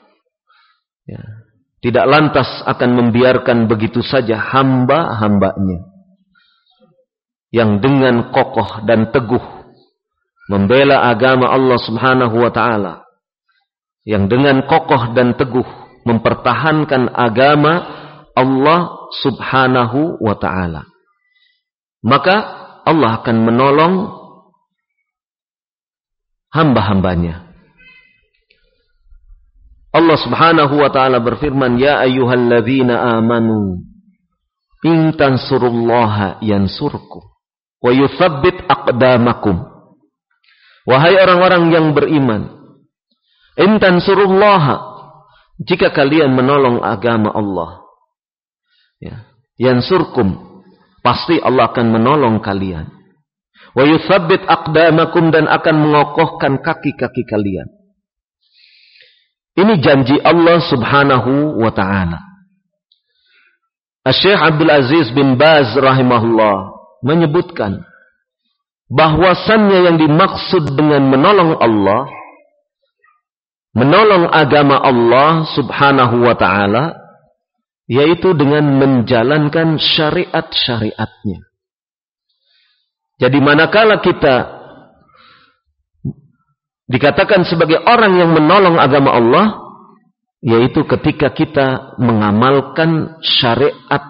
tidak lantas akan membiarkan begitu saja hamba-hambanya yang dengan kokoh dan teguh membela agama Allah subhanahu wa ta'ala, yang dengan kokoh dan teguh mempertahankan agama Allah subhanahu wa ta'ala. Maka Allah akan menolong hamba-hambanya. Allah subhanahu wa ta'ala berfirman, Ya ayyuhalladzina amanu in tansurullaha yansurkum wa yuthabbit aqdamakum. Wahai orang-orang yang beriman, in tansurullaha, jika kalian menolong agama Allah, ya, yansurkum, pasti Allah akan menolong kalian. Wa yuthabbit aqdamakum, dan akan mengokohkan kaki-kaki kalian. Ini janji Allah Subhanahu wa ta'ala. Syekh Abdul Aziz bin Baz rahimahullah menyebutkan bahwasannya yang dimaksud dengan menolong Allah, menolong agama Allah Subhanahu wa ta'ala, yaitu dengan menjalankan syariat-syariatnya. Jadi manakala kita dikatakan sebagai orang yang menolong agama Allah, yaitu ketika kita mengamalkan syariat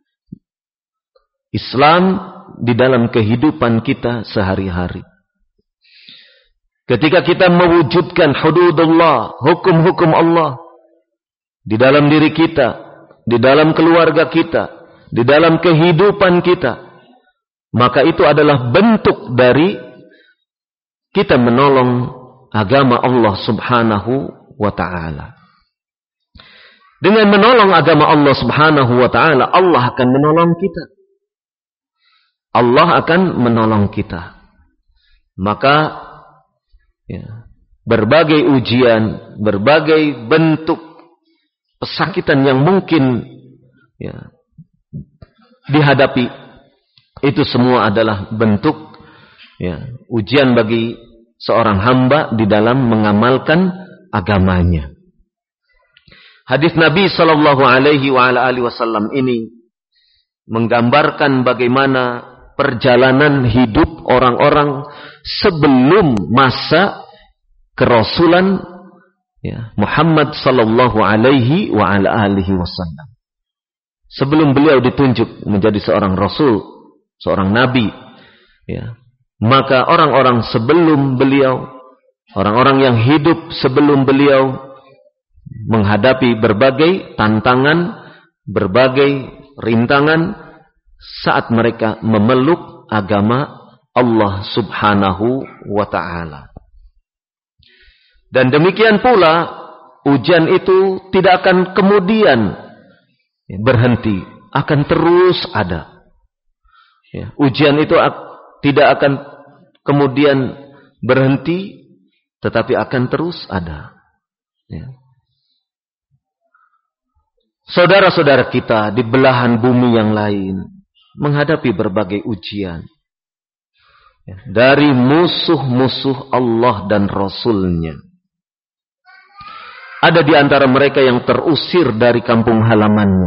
Islam di dalam kehidupan kita sehari-hari. Ketika kita mewujudkan hududullah, hukum-hukum Allah di dalam diri kita, di dalam keluarga kita, di dalam kehidupan kita, maka itu adalah bentuk dari kita menolong agama Allah Subhanahu wa ta'ala. Dengan menolong agama Allah Subhanahu wa ta'ala, Allah akan menolong kita. Allah akan menolong kita. Maka ya, berbagai ujian, berbagai bentuk pesakitan yang mungkin ya, dihadapi, itu semua adalah bentuk ya, ujian bagi seorang hamba di dalam mengamalkan agamanya. Hadis Nabi sallallahu alaihi wasallam ini menggambarkan bagaimana perjalanan hidup orang-orang sebelum masa kerasulan ya, Muhammad sallallahu alaihi wasallam. Sebelum beliau ditunjuk menjadi seorang rasul, seorang nabi, ya, maka orang-orang sebelum beliau, orang-orang yang hidup sebelum beliau menghadapi berbagai tantangan, berbagai rintangan saat mereka memeluk agama Allah Subhanahu wa ta'ala. Dan demikian pula ujian itu tidak akan kemudian berhenti, akan terus ada. Ya, ujian itu tidak akan kemudian berhenti, tetapi akan terus ada. Ya. Saudara-saudara kita di belahan bumi yang lain menghadapi berbagai ujian ya, dari musuh-musuh Allah dan Rasul-Nya. Ada di antara mereka yang terusir dari kampung halamannya.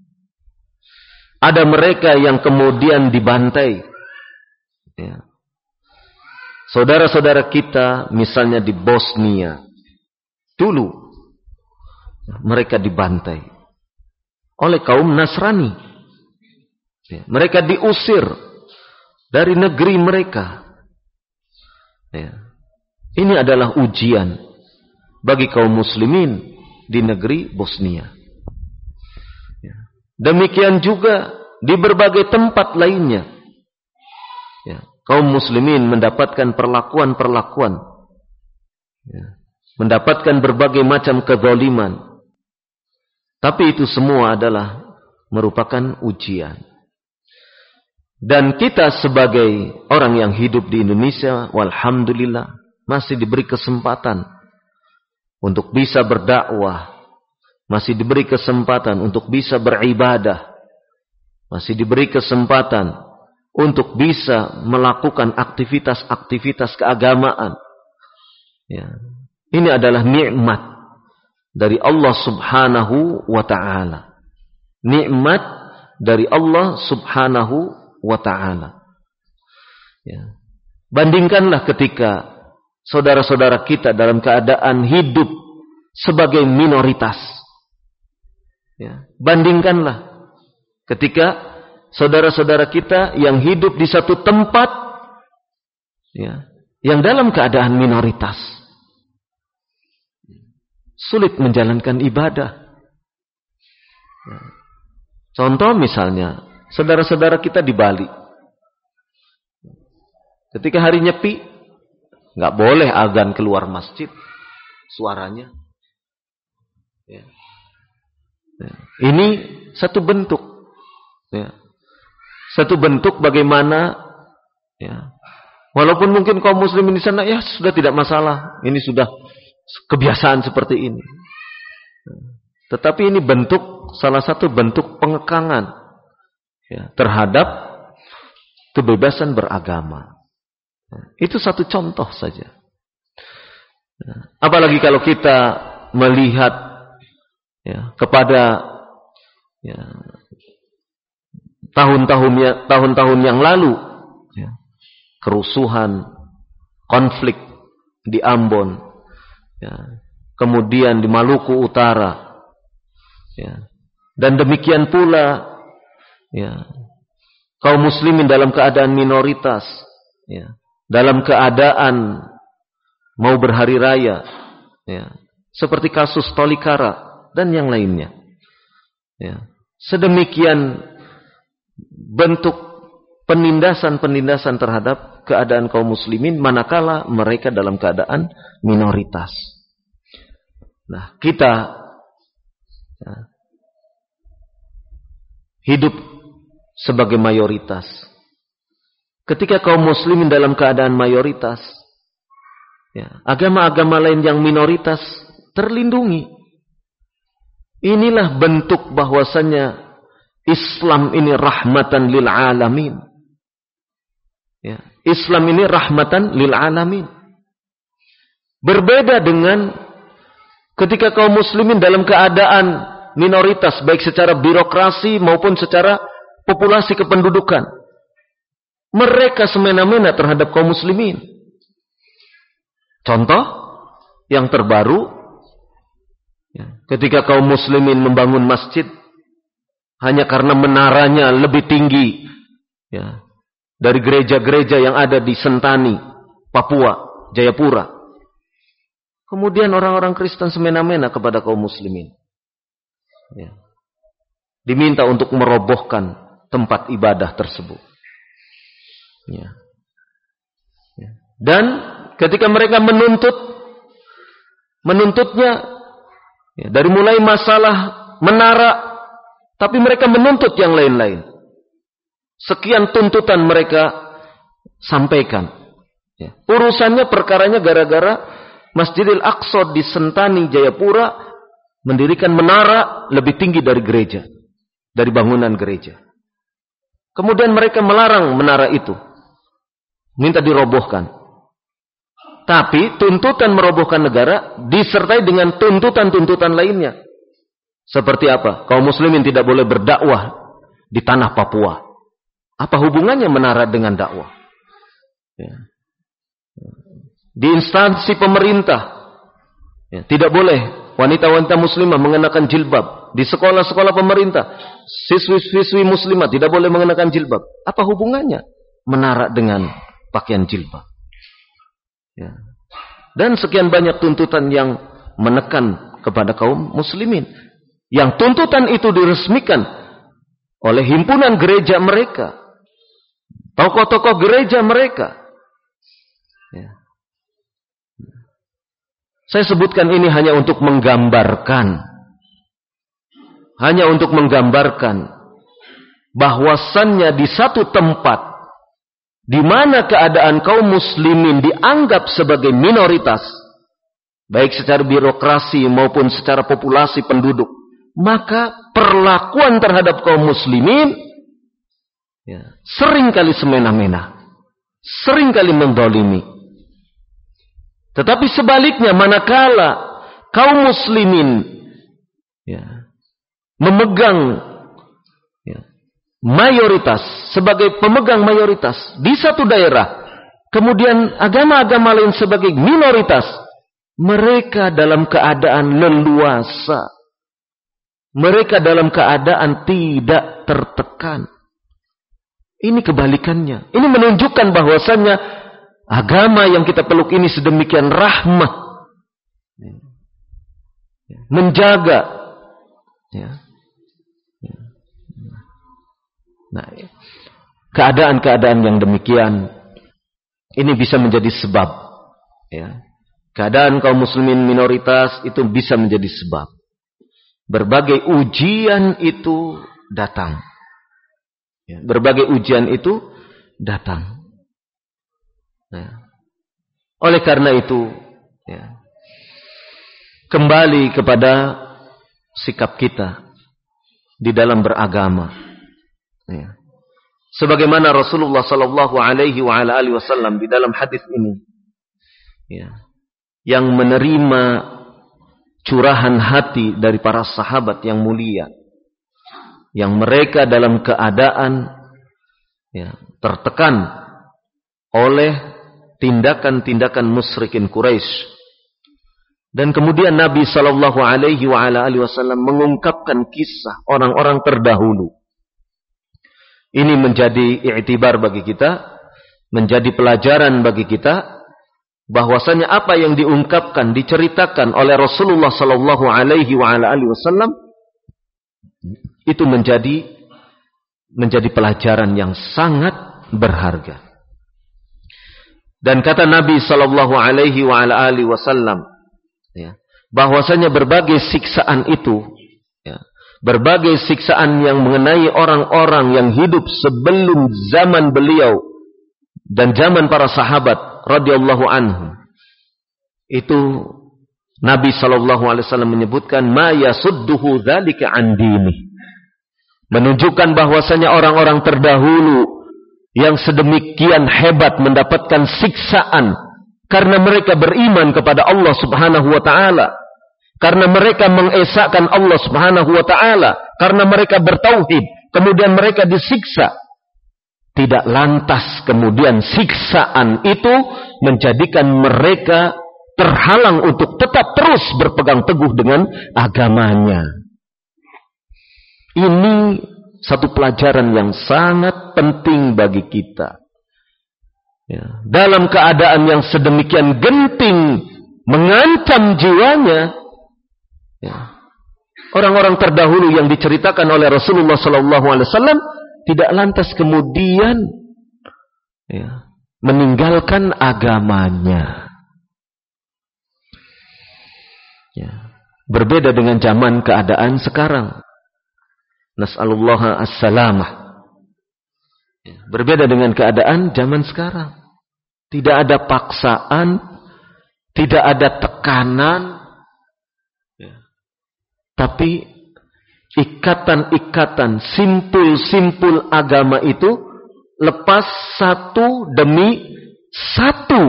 Ada mereka yang kemudian dibantai. Ya. Saudara-saudara kita misalnya di Bosnia, dulu mereka dibantai oleh kaum Nasrani. Ya, mereka diusir dari negeri mereka. Ya. Ini adalah ujian bagi kaum muslimin di negeri Bosnia. Ya. Demikian juga di berbagai tempat lainnya. Ya. Kaum muslimin mendapatkan perlakuan-perlakuan. Ya. Mendapatkan berbagai macam kezaliman. Tapi itu semua adalah merupakan ujian. Dan kita sebagai orang yang hidup di Indonesia, walhamdulillah, masih diberi kesempatan untuk bisa berdakwah, masih diberi kesempatan untuk bisa beribadah, masih diberi kesempatan untuk bisa melakukan aktivitas-aktivitas keagamaan. Ya. Ini adalah nikmat dari Allah Subhanahu wa ta'ala. Nikmat dari Allah Subhanahu wa ta'ala. Ya. Bandingkanlah ketika saudara-saudara kita dalam keadaan hidup sebagai minoritas. Ya. Bandingkanlah ketika saudara-saudara kita yang hidup di satu tempat ya, yang dalam keadaan minoritas. Sulit menjalankan ibadah. Contoh misalnya, saudara-saudara kita di Bali. Ketika hari nyepi, nggak boleh azan keluar masjid suaranya. Ya. Ya. Ini satu bentuk, ya. Satu bentuk bagaimana, ya. Walaupun mungkin kaum muslimin di sana ya sudah tidak masalah, ini sudah kebiasaan seperti ini. Tetapi ini bentuk, salah satu bentuk pengekangan, ya, terhadap kebebasan beragama. Itu satu contoh saja. Apalagi kalau kita melihat, ya, kepada, ya, tahun-tahun yang lalu, ya, kerusuhan, konflik di Ambon, ya, kemudian di Maluku Utara, ya, dan demikian pula, ya, kaum muslimin dalam keadaan minoritas, ya, dalam keadaan mau berhari raya, ya, seperti kasus Tolikara dan yang lainnya, ya, sedemikian bentuk penindasan terhadap keadaan kaum muslimin manakala mereka dalam keadaan minoritas. Nah, kita, ya, hidup sebagai mayoritas. Ketika kaum muslimin dalam keadaan mayoritas, ya, agama-agama lain yang minoritas terlindungi. Inilah bentuk bahwasannya Islam ini rahmatan lil alamin. Ya, Islam ini rahmatan lil alamin. Berbeda dengan ketika kaum muslimin dalam keadaan minoritas, baik secara birokrasi maupun secara populasi kependudukan. Mereka semena-mena terhadap kaum muslimin. Contoh yang terbaru, ya, ketika kaum muslimin membangun masjid hanya karena menaranya lebih tinggi, ya, dari gereja-gereja yang ada di Sentani, Papua, Jayapura. Kemudian orang-orang Kristen semena-mena kepada kaum muslimin, ya, diminta untuk merobohkan tempat ibadah tersebut. Ya. Ya. Dan ketika mereka menuntutnya, ya, dari mulai masalah menara, tapi mereka menuntut yang lain-lain. Sekian tuntutan mereka sampaikan. Ya. Urusannya perkaranya gara-gara Masjidil Aqsa di Sentani, Jayapura mendirikan menara lebih tinggi dari gereja, dari bangunan gereja. Kemudian mereka melarang menara itu, minta dirobohkan. Tapi tuntutan merobohkan negara disertai dengan tuntutan-tuntutan lainnya. Seperti apa? Kaum muslimin tidak boleh berdakwah di tanah Papua. Apa hubungannya menara dengan dakwah? Ya. Di instansi pemerintah, ya, tidak boleh wanita-wanita muslimah mengenakan jilbab. Di sekolah-sekolah pemerintah, siswi-siswi muslimah tidak boleh mengenakan jilbab. Apa hubungannya menara dengan pakaian jilbab? Ya. Dan sekian banyak tuntutan yang menekan kepada kaum muslimin. Yang tuntutan itu diresmikan oleh himpunan gereja mereka, tokoh-tokoh gereja mereka. Ya. Saya sebutkan ini hanya untuk menggambarkan, bahwasannya di satu tempat di mana keadaan kaum muslimin dianggap sebagai minoritas, baik secara birokrasi maupun secara populasi penduduk, maka perlakuan terhadap kaum muslimin, ya, seringkali semena-mena, seringkali mendolimi. Tetapi sebaliknya, manakala kaum muslimin, ya, memegang, ya, mayoritas, sebagai pemegang mayoritas di satu daerah, kemudian agama-agama lain sebagai minoritas, mereka dalam keadaan leluasa, mereka dalam keadaan tidak tertekan. Ini kebalikannya. Ini menunjukkan bahwasannya agama yang kita peluk ini sedemikian rahmat, menjaga, ya. Nah, keadaan-keadaan yang demikian Ini bisa menjadi sebab. Ya. Keadaan kaum muslimin minoritas itu bisa menjadi sebab. Berbagai ujian itu datang. Ya. Berbagai ujian itu datang. Ya. Oleh karena itu, ya, kembali kepada sikap kita di dalam beragama. Ya. Sebagaimana Rasulullah sallallahu alaihi wasallam di dalam hadis ini, ya, yang menerima curahan hati dari para sahabat yang mulia, yang mereka dalam keadaan, ya, tertekan oleh tindakan-tindakan musyrikin Quraisy. Dan kemudian Nabi sallallahu alaihi wasallam mengungkapkan kisah orang-orang terdahulu. Ini menjadi i'tibar bagi kita, menjadi pelajaran bagi kita, bahwasanya apa yang diungkapkan, diceritakan oleh Rasulullah sallallahu alaihi wasallam itu menjadi pelajaran yang sangat berharga. Dan kata Nabi sallallahu alaihi wasallam, ya, bahwasanya berbagai siksaan itu, ya, berbagai siksaan yang mengenai orang-orang yang hidup sebelum zaman beliau dan zaman para sahabat radhiyallahu anhum, itu Nabi sallallahu alaihi wasallam menyebutkan ma yasudduhu dzalika an dini, menunjukkan bahwasanya orang-orang terdahulu yang sedemikian hebat mendapatkan siksaan karena mereka beriman kepada Allah Subhanahu wa taala, karena mereka mengesahkan Allah Subhanahu wa taala, karena mereka bertauhid, kemudian mereka disiksa. Tidak lantas kemudian siksaan itu menjadikan mereka terhalang untuk tetap terus berpegang teguh dengan agamanya. Ini satu pelajaran yang sangat penting bagi kita. Ya, dalam keadaan yang sedemikian genting, mengancam jiwanya, ya, orang-orang terdahulu yang diceritakan oleh Rasulullah SAW tidak lantas kemudian, ya, meninggalkan agamanya. Ya, berbeda dengan zaman keadaan sekarang. Nas'alullaha as-salamah. Berbeda dengan keadaan zaman sekarang. Tidak ada paksaan, tidak ada tekanan, tapi ikatan-ikatan, simpul-simpul agama itu lepas satu demi satu.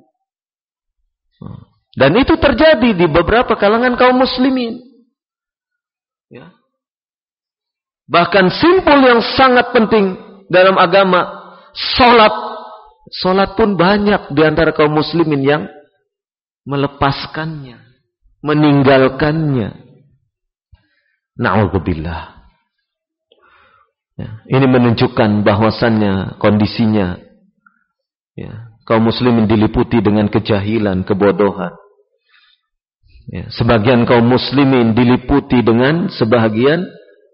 Dan itu terjadi di beberapa kalangan kaum muslimin. Ya. Bahkan simpul yang sangat penting dalam agama, sholat. Sholat pun banyak di antara kaum muslimin yang melepaskannya, meninggalkannya. Na'udzubillah. Ya, ini menunjukkan bahwasannya kondisinya, ya, kaum muslimin diliputi dengan kejahilan, kebodohan. Ya, sebagian kaum muslimin diliputi dengan sebagian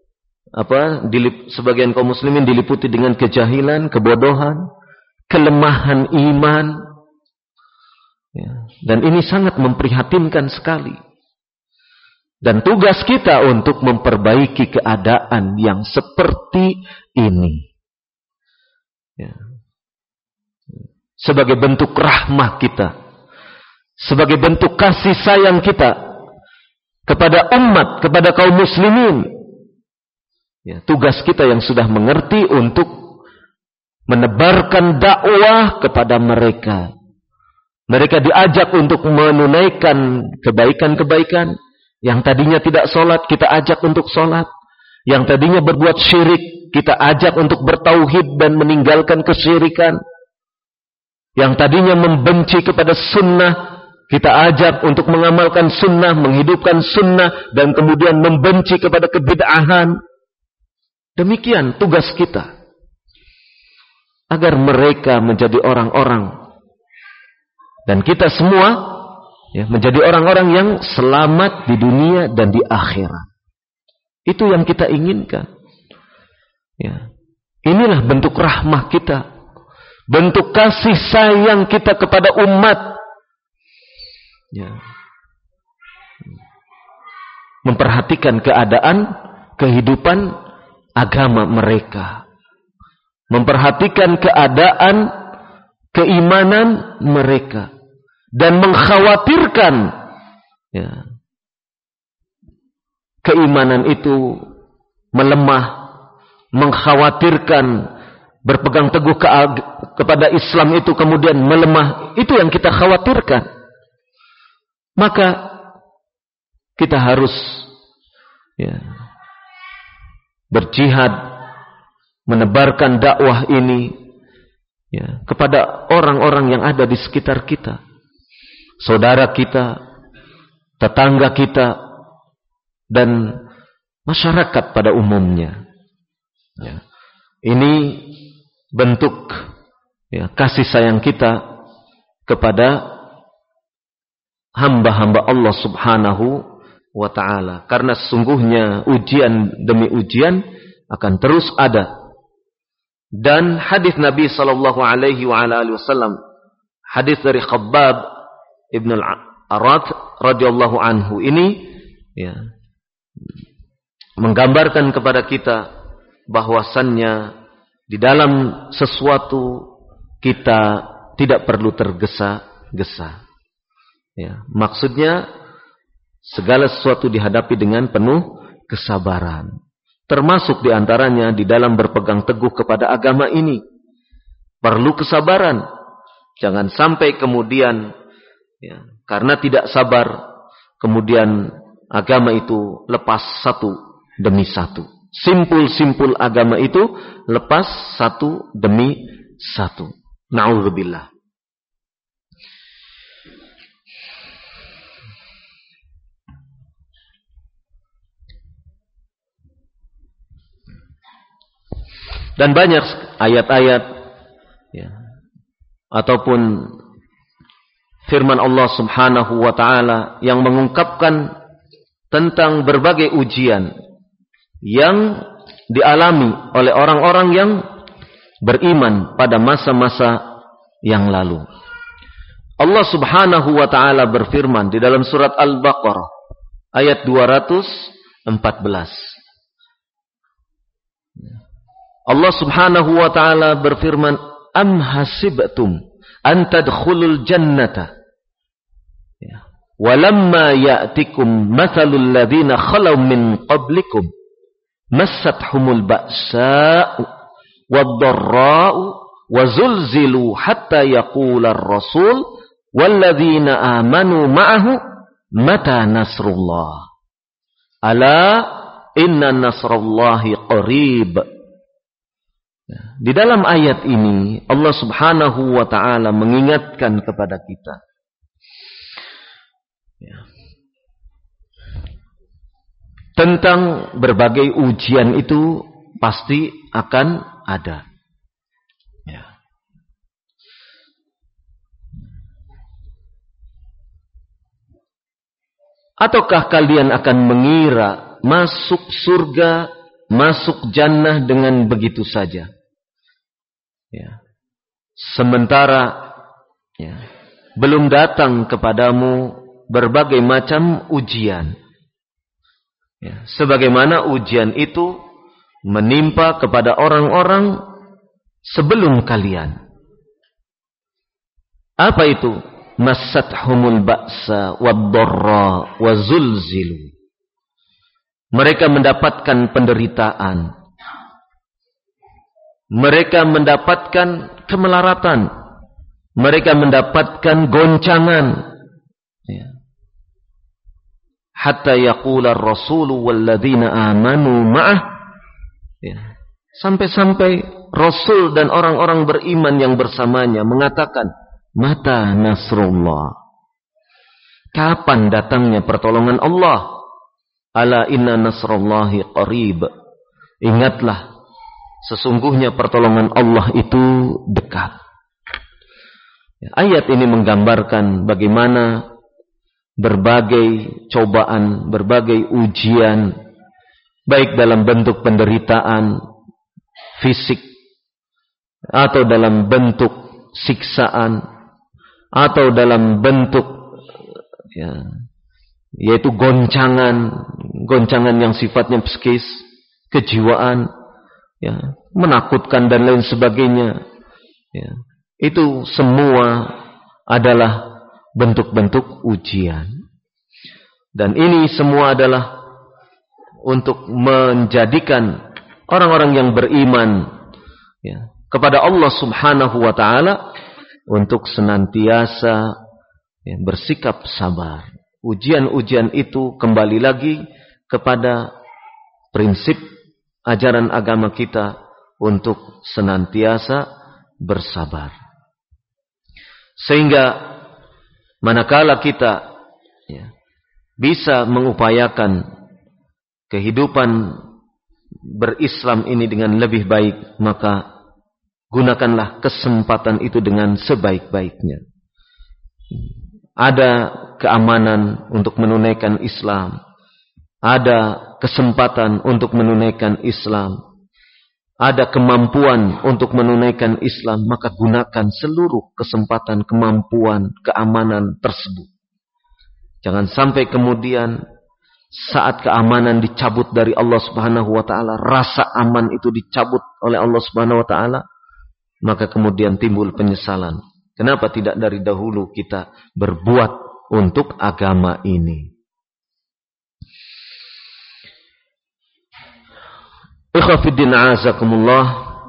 kaum muslimin diliputi dengan kejahilan, kebodohan, kelemahan iman. Ya, dan ini sangat memprihatinkan sekali. Dan tugas kita untuk memperbaiki keadaan yang seperti ini. Ya. Sebagai bentuk rahmah kita, sebagai bentuk kasih sayang kita kepada umat, kepada kaum muslimin. Ya, tugas kita yang sudah mengerti untuk menebarkan dakwah kepada mereka. Mereka diajak untuk menunaikan kebaikan-kebaikan. Yang tadinya tidak sholat, kita ajak untuk sholat. Yang tadinya berbuat syirik, kita ajak untuk bertauhid dan meninggalkan kesyirikan. Yang tadinya membenci kepada sunnah, kita ajak untuk mengamalkan sunnah, menghidupkan sunnah, dan kemudian membenci kepada kebid'ahan. Demikian tugas kita. Agar mereka menjadi orang-orang. Dan kita semua, ya, menjadi orang-orang yang selamat di dunia dan di akhirat. Itu yang kita inginkan. Ya. Inilah bentuk rahmah kita. bentuk kasih sayang kita kepada umat. Ya. Memperhatikan keadaan, kehidupan, agama mereka. Memperhatikan keadaan, keimanan mereka. Dan mengkhawatirkan ya, keimanan itu melemah. Mengkhawatirkan berpegang teguh kepada Islam itu kemudian melemah. Itu yang kita khawatirkan. Maka kita harus ya, berjihad, menebarkan dakwah ini ya, kepada orang-orang yang ada di sekitar kita, saudara kita, tetangga kita, dan masyarakat pada umumnya. Ya. Ini bentuk ya, kasih sayang kita kepada hamba-hamba Allah Subhanahu wa ta'ala. Karena sesungguhnya ujian demi ujian akan terus ada. Dan hadis Nabi sallallahu alaihi wasallam, hadis dari Khabbab Ibn al-Arat radhiyallahu anhu ini ya, menggambarkan kepada kita bahwasannya di dalam sesuatu kita tidak perlu tergesa-gesa. Ya, maksudnya segala sesuatu dihadapi dengan penuh kesabaran. Termasuk diantaranya di dalam berpegang teguh kepada agama ini. Perlu kesabaran. Jangan sampai kemudian ya, karena tidak sabar kemudian agama itu lepas satu demi satu. Simpul-simpul agama itu lepas satu demi satu. Na'udzubillah. Dan banyak ayat-ayat ya, ataupun firman Allah Subhanahu wa ta'ala yang mengungkapkan tentang berbagai ujian yang dialami oleh orang-orang yang beriman pada masa-masa yang lalu. Allah Subhanahu wa ta'ala berfirman di dalam surat Al-Baqarah ayat 214. Allah Subhanahu wa ta'ala berfirman, am hasibtum an tadkhulul jannata walamma ya'tikum mathalul ladzina khalaw min qablikum massathumul ba'sa'u wad-dharra'u wa zulzilu hatta yaqula ar-rasul walladzina amanu ma'ahu mata nasrullah ala inna nasrallahi qarib. Di dalam ayat ini Allah Subhanahu wa ta'ala mengingatkan kepada kita ya, tentang berbagai ujian itu pasti akan ada ya. Ataukah kalian akan mengira masuk surga, masuk jannah dengan begitu saja ya. Sementara ya, belum datang kepadamu berbagai macam ujian ya, sebagaimana ujian itu menimpa kepada orang-orang sebelum kalian. Apa itu? Massathumul ba'sa wad-dharra wa zulzilu. Mereka mendapatkan penderitaan. Mereka mendapatkan kemelaratan. Mereka mendapatkan goncangan. Ya. Hatta yaqula ar-rasulu walladzina amanu ma'ah. Ya. Sampai-sampai Rasul dan orang-orang beriman yang bersamanya mengatakan, mata nasrullah. Kapan datangnya pertolongan Allah? Ala inna nasrallahi qarib. Ingatlah, sesungguhnya pertolongan Allah itu dekat. Ayat ini menggambarkan bagaimana berbagai cobaan, berbagai ujian, baik dalam bentuk penderitaan fisik, atau dalam bentuk siksaan, atau dalam bentuk yaitu goncangan yang sifatnya psikis, kejiwaan, menakutkan dan lain sebagainya. Itu semua adalah bentuk-bentuk ujian. Dan ini semua adalah untuk menjadikan orang-orang yang beriman kepada Allah Subhanahu wa taala untuk senantiasa bersikap sabar. Ujian-ujian itu kembali lagi kepada prinsip ajaran agama kita untuk senantiasa bersabar. Sehingga manakala kita bisa mengupayakan kehidupan berislam ini dengan lebih baik, maka gunakanlah kesempatan itu dengan sebaik-baiknya. Ada keamanan untuk menunaikan Islam, ada kesempatan untuk menunaikan Islam, ada kemampuan untuk menunaikan Islam, maka gunakan seluruh kesempatan, kemampuan, keamanan tersebut. Jangan sampai kemudian saat keamanan dicabut dari Allah Subhanahu wa taala, rasa aman itu dicabut oleh Allah Subhanahu wa taala, maka kemudian timbul penyesalan. Kenapa tidak dari dahulu kita berbuat untuk agama ini? Ikhwafiddin a'azakumullah.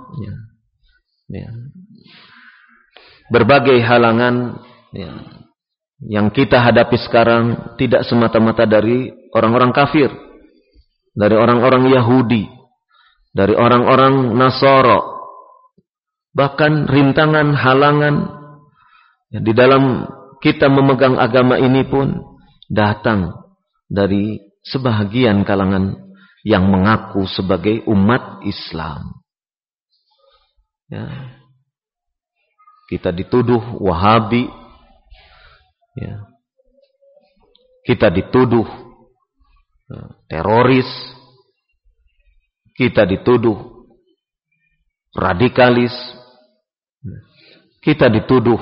Berbagai halangan yang kita hadapi sekarang tidak semata-mata dari orang-orang kafir, dari orang-orang Yahudi, dari orang-orang Nasara. Bahkan rintangan, halangan di dalam kita memegang agama ini pun datang dari sebahagian kalangan yang mengaku sebagai umat Islam. Kita dituduh Wahabi, kita dituduh teroris, kita dituduh radikalis, kita dituduh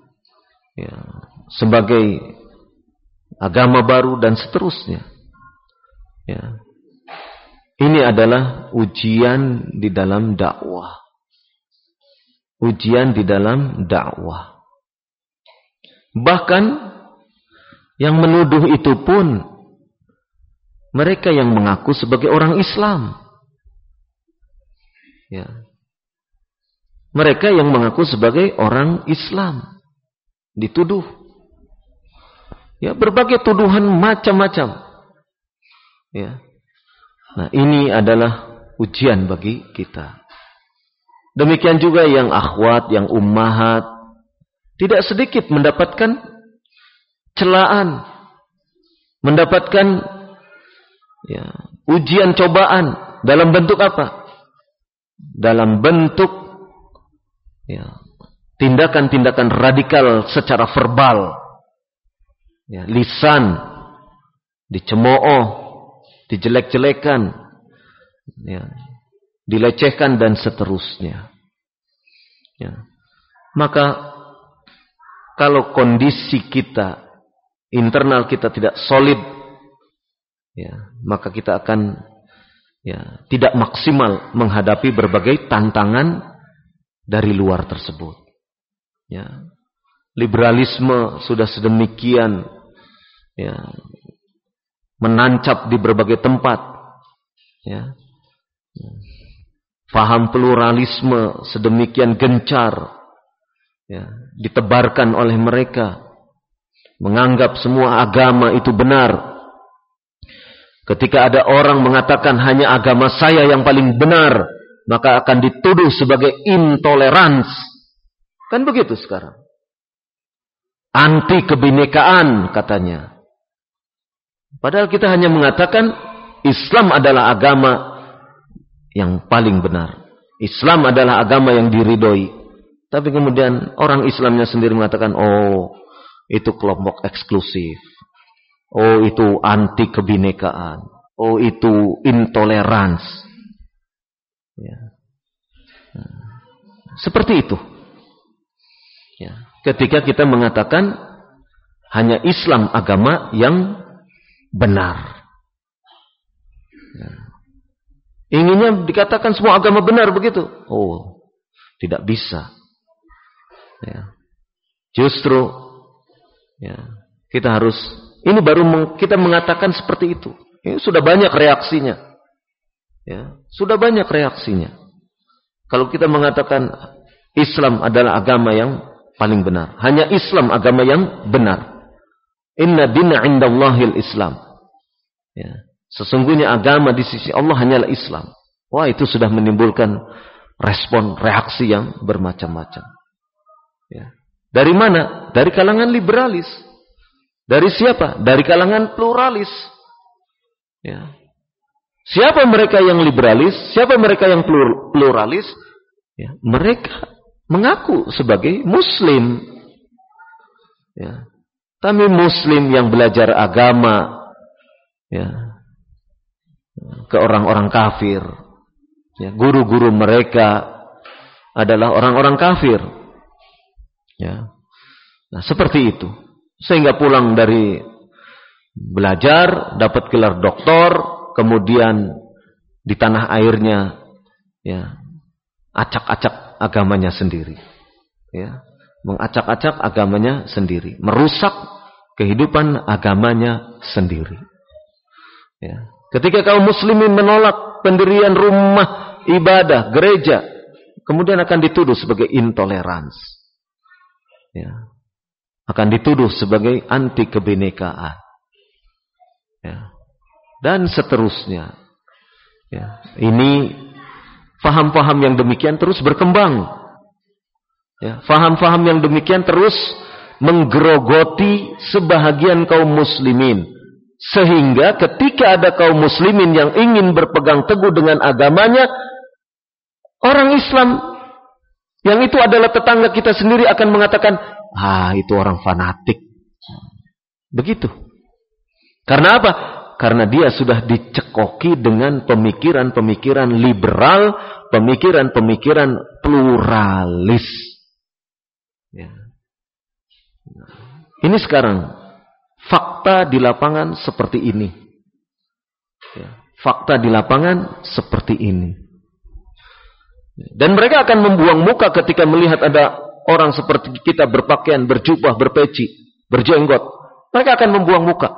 sebagai agama baru dan seterusnya. Ini adalah ujian di dalam dakwah. Ujian di dalam dakwah. Bahkan yang menuduh itu pun mereka yang mengaku sebagai orang Islam. Mereka yang mengaku sebagai orang Islam dituduh. Berbagai tuduhan macam-macam. Nah, ini adalah ujian bagi kita. Demikian juga yang akhwat, yang ummahat, tidak sedikit mendapatkan celaan, mendapatkan ujian cobaan dalam bentuk apa? Dalam bentuk tindakan-tindakan radikal secara verbal, lisan dicemooh, dijelek-jelekan, dilecehkan dan seterusnya. Maka kalau kondisi kita, internal kita tidak solid, maka kita akan tidak maksimal menghadapi berbagai tantangan dari luar tersebut. Liberalisme sudah sedemikian menancap di berbagai tempat. Faham pluralisme sedemikian gencar ditebarkan oleh mereka, menganggap semua agama itu benar. Ketika ada orang mengatakan hanya agama saya yang paling benar, maka akan dituduh sebagai intolerans. Kan begitu sekarang. Anti kebinekaan katanya. Padahal kita hanya mengatakan Islam adalah agama yang paling benar. Islam adalah agama yang diridhoi. Tapi kemudian orang Islamnya sendiri mengatakan, oh itu kelompok eksklusif. Oh itu anti kebinekaan. Oh itu intolerans. seperti itu. Ya, ketika kita mengatakan hanya Islam agama yang benar. Ya. Inginnya dikatakan semua agama benar begitu? Oh, tidak bisa. Ya. Justru ya, kita harus, ini baru kita mengatakan seperti itu. Ini sudah banyak reaksinya. Ya, sudah banyak reaksinya. Kalau kita mengatakan Islam adalah agama yang paling benar, hanya Islam agama yang benar. Inna dina indallahil Islam. Ya, sesungguhnya agama di sisi Allah hanyalah Islam. Wah, itu sudah menimbulkan respon, reaksi yang bermacam-macam. Ya. Dari mana? Dari kalangan liberalis. Dari siapa? Dari kalangan pluralis. Ya. Siapa mereka yang liberalis? Siapa mereka yang pluralis? Ya. Mereka mengaku sebagai Muslim. Ya. Tapi Muslim yang belajar agama, ya, ke orang-orang kafir. Ya, guru-guru mereka adalah orang-orang kafir. Ya. Nah, seperti itu. Sehingga pulang dari belajar, dapat gelar doktor, kemudian di tanah airnya, ya, acak-acak agamanya sendiri. Ya, mengacak-acak agamanya sendiri, merusak kehidupan agamanya sendiri. Ya. Ketika kaum muslimin menolak pendirian rumah ibadah, gereja, kemudian akan dituduh sebagai intolerans. Ya. Akan dituduh sebagai anti kebinekaan. Ya. Dan seterusnya. Ya. Ini faham-faham yang demikian terus berkembang. Ya. Faham-faham yang demikian terus menggerogoti sebahagian kaum muslimin. Sehingga ketika ada kaum muslimin yang ingin berpegang teguh dengan agamanya, orang Islam yang itu adalah tetangga kita sendiri akan mengatakan, itu orang fanatik. Begitu. Karena apa? Karena dia sudah dicekoki dengan pemikiran-pemikiran liberal, pemikiran-pemikiran pluralis. Ya. Ini sekarang fakta di lapangan seperti ini. Ya. Fakta di lapangan seperti ini. Dan mereka akan membuang muka ketika melihat ada orang seperti kita berpakaian, berjubah, berpeci, berjenggot. Mereka akan membuang muka.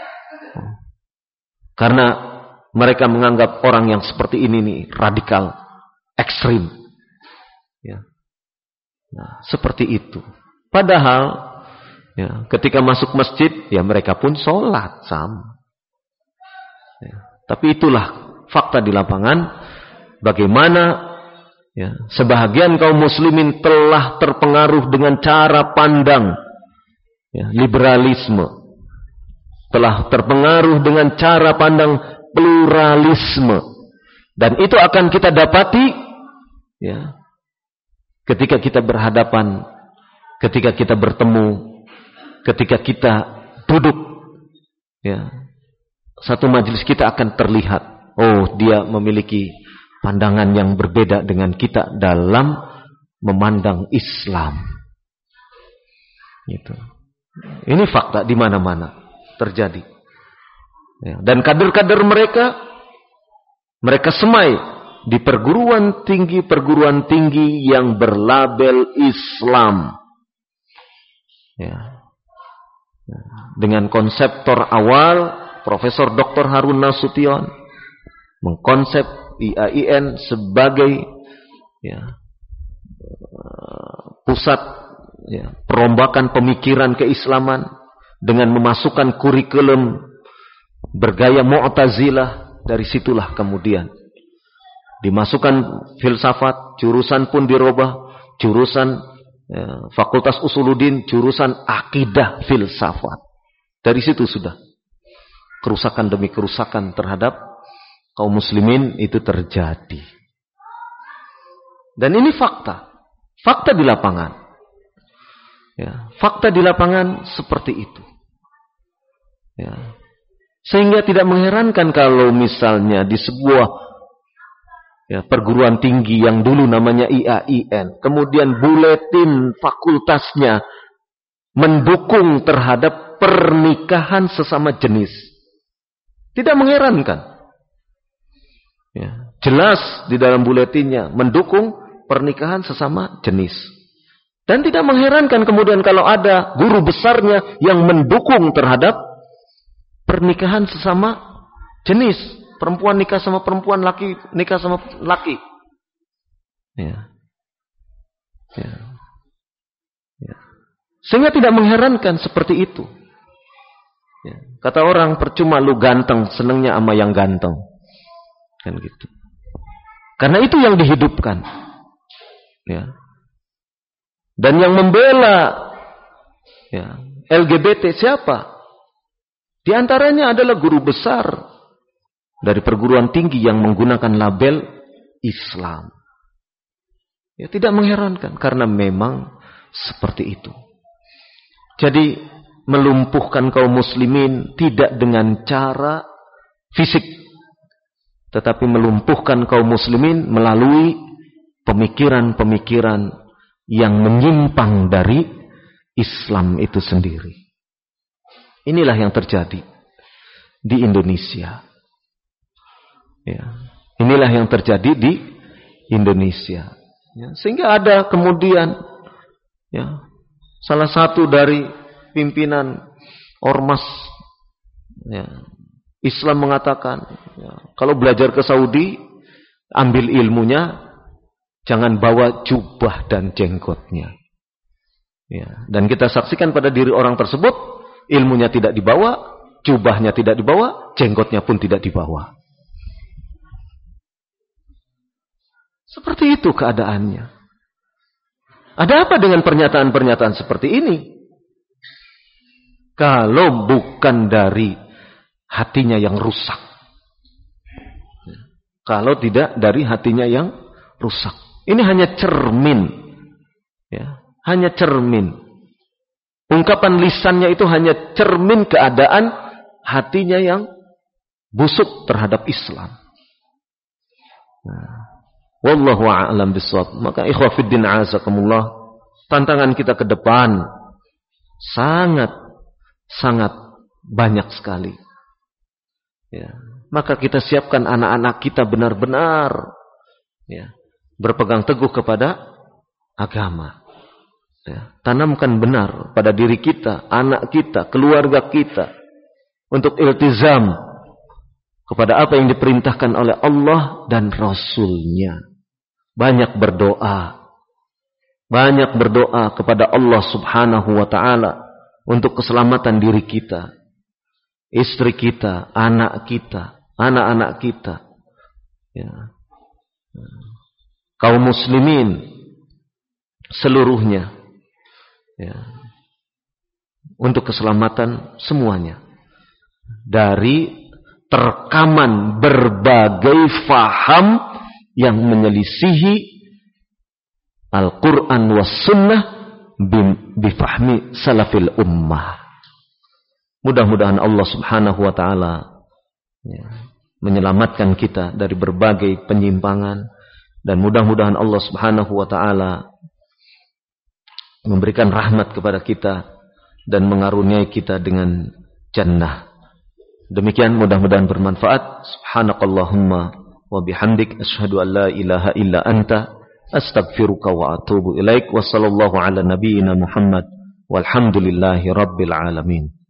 Karena mereka menganggap orang yang seperti ini nih radikal, ekstrim. Ya. Nah, seperti itu. Padahal ya, ketika masuk masjid, ya mereka pun sholat sama. Ya, tapi itulah fakta di lapangan. Bagaimana ya, sebahagian kaum muslimin telah terpengaruh dengan cara pandang ya, liberalisme. Telah terpengaruh dengan cara pandang pluralisme. Dan itu akan kita dapati ya, ketika kita berhadapan, ketika kita bertemu, ketika kita duduk, ya, satu majelis kita akan terlihat, oh dia memiliki pandangan yang berbeda dengan kita dalam memandang Islam. Gitu. Ini fakta di mana-mana terjadi. Ya, dan kader-kader mereka semai di perguruan tinggi yang berlabel Islam. Ya. Dengan konseptor awal Profesor Dr. Harun Nasution mengkonsep IAIN sebagai ya, pusat ya, perombakan pemikiran keislaman dengan memasukkan kurikulum bergaya Mu'tazilah. Dari situlah kemudian dimasukkan filsafat, jurusan pun dirubah, jurusan Fakultas Usuluddin, jurusan akidah filsafat. Dari situ sudah kerusakan demi kerusakan terhadap kaum muslimin itu terjadi. Dan ini fakta. Fakta di lapangan. Ya, fakta di lapangan seperti itu. Ya. Sehingga tidak mengherankan kalau misalnya di sebuah Ya, perguruan tinggi yang dulu namanya IAIN, kemudian buletin fakultasnya mendukung terhadap pernikahan sesama jenis. Tidak mengherankan. Ya, jelas di dalam buletinnya mendukung pernikahan sesama jenis. Dan tidak mengherankan kemudian kalau ada guru besarnya yang mendukung terhadap pernikahan sesama jenis. Perempuan nikah sama perempuan, laki nikah sama laki. Ya. Ya. Ya. Sehingga tidak mengherankan seperti itu. Ya. Kata orang, percuma lu ganteng, senengnya sama yang ganteng. Kan gitu. Karena itu yang dihidupkan. Ya. Dan yang membela ya, LGBT siapa? Di antaranya adalah guru besar dari perguruan tinggi yang menggunakan label Islam. Ya, tidak mengherankan karena memang seperti itu. Jadi melumpuhkan kaum muslimin tidak dengan cara fisik, tetapi melumpuhkan kaum muslimin melalui pemikiran-pemikiran yang menyimpang dari Islam itu sendiri. Inilah yang terjadi di Indonesia. Ya, inilah yang terjadi di Indonesia. Ya, sehingga ada kemudian ya, salah satu dari pimpinan ormas ya, Islam mengatakan, ya, kalau belajar ke Saudi, ambil ilmunya, jangan bawa jubah dan jenggotnya. Ya, dan kita saksikan pada diri orang tersebut, ilmunya tidak dibawa, jubahnya tidak dibawa, jenggotnya pun tidak dibawa. Seperti itu keadaannya. Ada apa dengan pernyataan-pernyataan seperti ini? Kalau bukan dari hatinya yang rusak. Kalau tidak dari hatinya yang rusak. Ini hanya cermin. Ya, hanya cermin. Ungkapan lisannya itu hanya cermin keadaan hatinya yang busuk terhadap Islam. Nah, wallahu a'lam bishawab. Maka ikhwah fiddin a'azakumullah, tantangan kita ke depan sangat banyak sekali. Ya, maka kita siapkan anak-anak kita benar-benar ya, berpegang teguh kepada agama. Ya, tanamkan benar pada diri kita, anak kita, keluarga kita untuk iltizam kepada apa yang diperintahkan oleh Allah dan Rasul-Nya. Banyak berdoa kepada Allah Subhanahu wa ta'ala untuk keselamatan diri kita, istri kita, anak kita, anak-anak kita, ya, kaum muslimin seluruhnya, ya, untuk keselamatan semuanya dari terkaman berbagai faham yang menyelisihi Al-Quran was sunnah bifahmi salafil ummah. Mudah-mudahan Allah Subhanahu wa ta'ala ya, menyelamatkan kita dari berbagai penyimpangan, dan mudah-mudahan Allah Subhanahu wa ta'ala memberikan rahmat kepada kita dan mengaruniai kita dengan jannah. Demikian, mudah-mudahan bermanfaat. Subhanakallahumma wa bihamdik, asyhadu an la ilaha illa anta, astaghfiruka wa atubu ilaik. Wa sallallahu ala nabiyyina Muhammad walhamdulillahi rabbil alamin.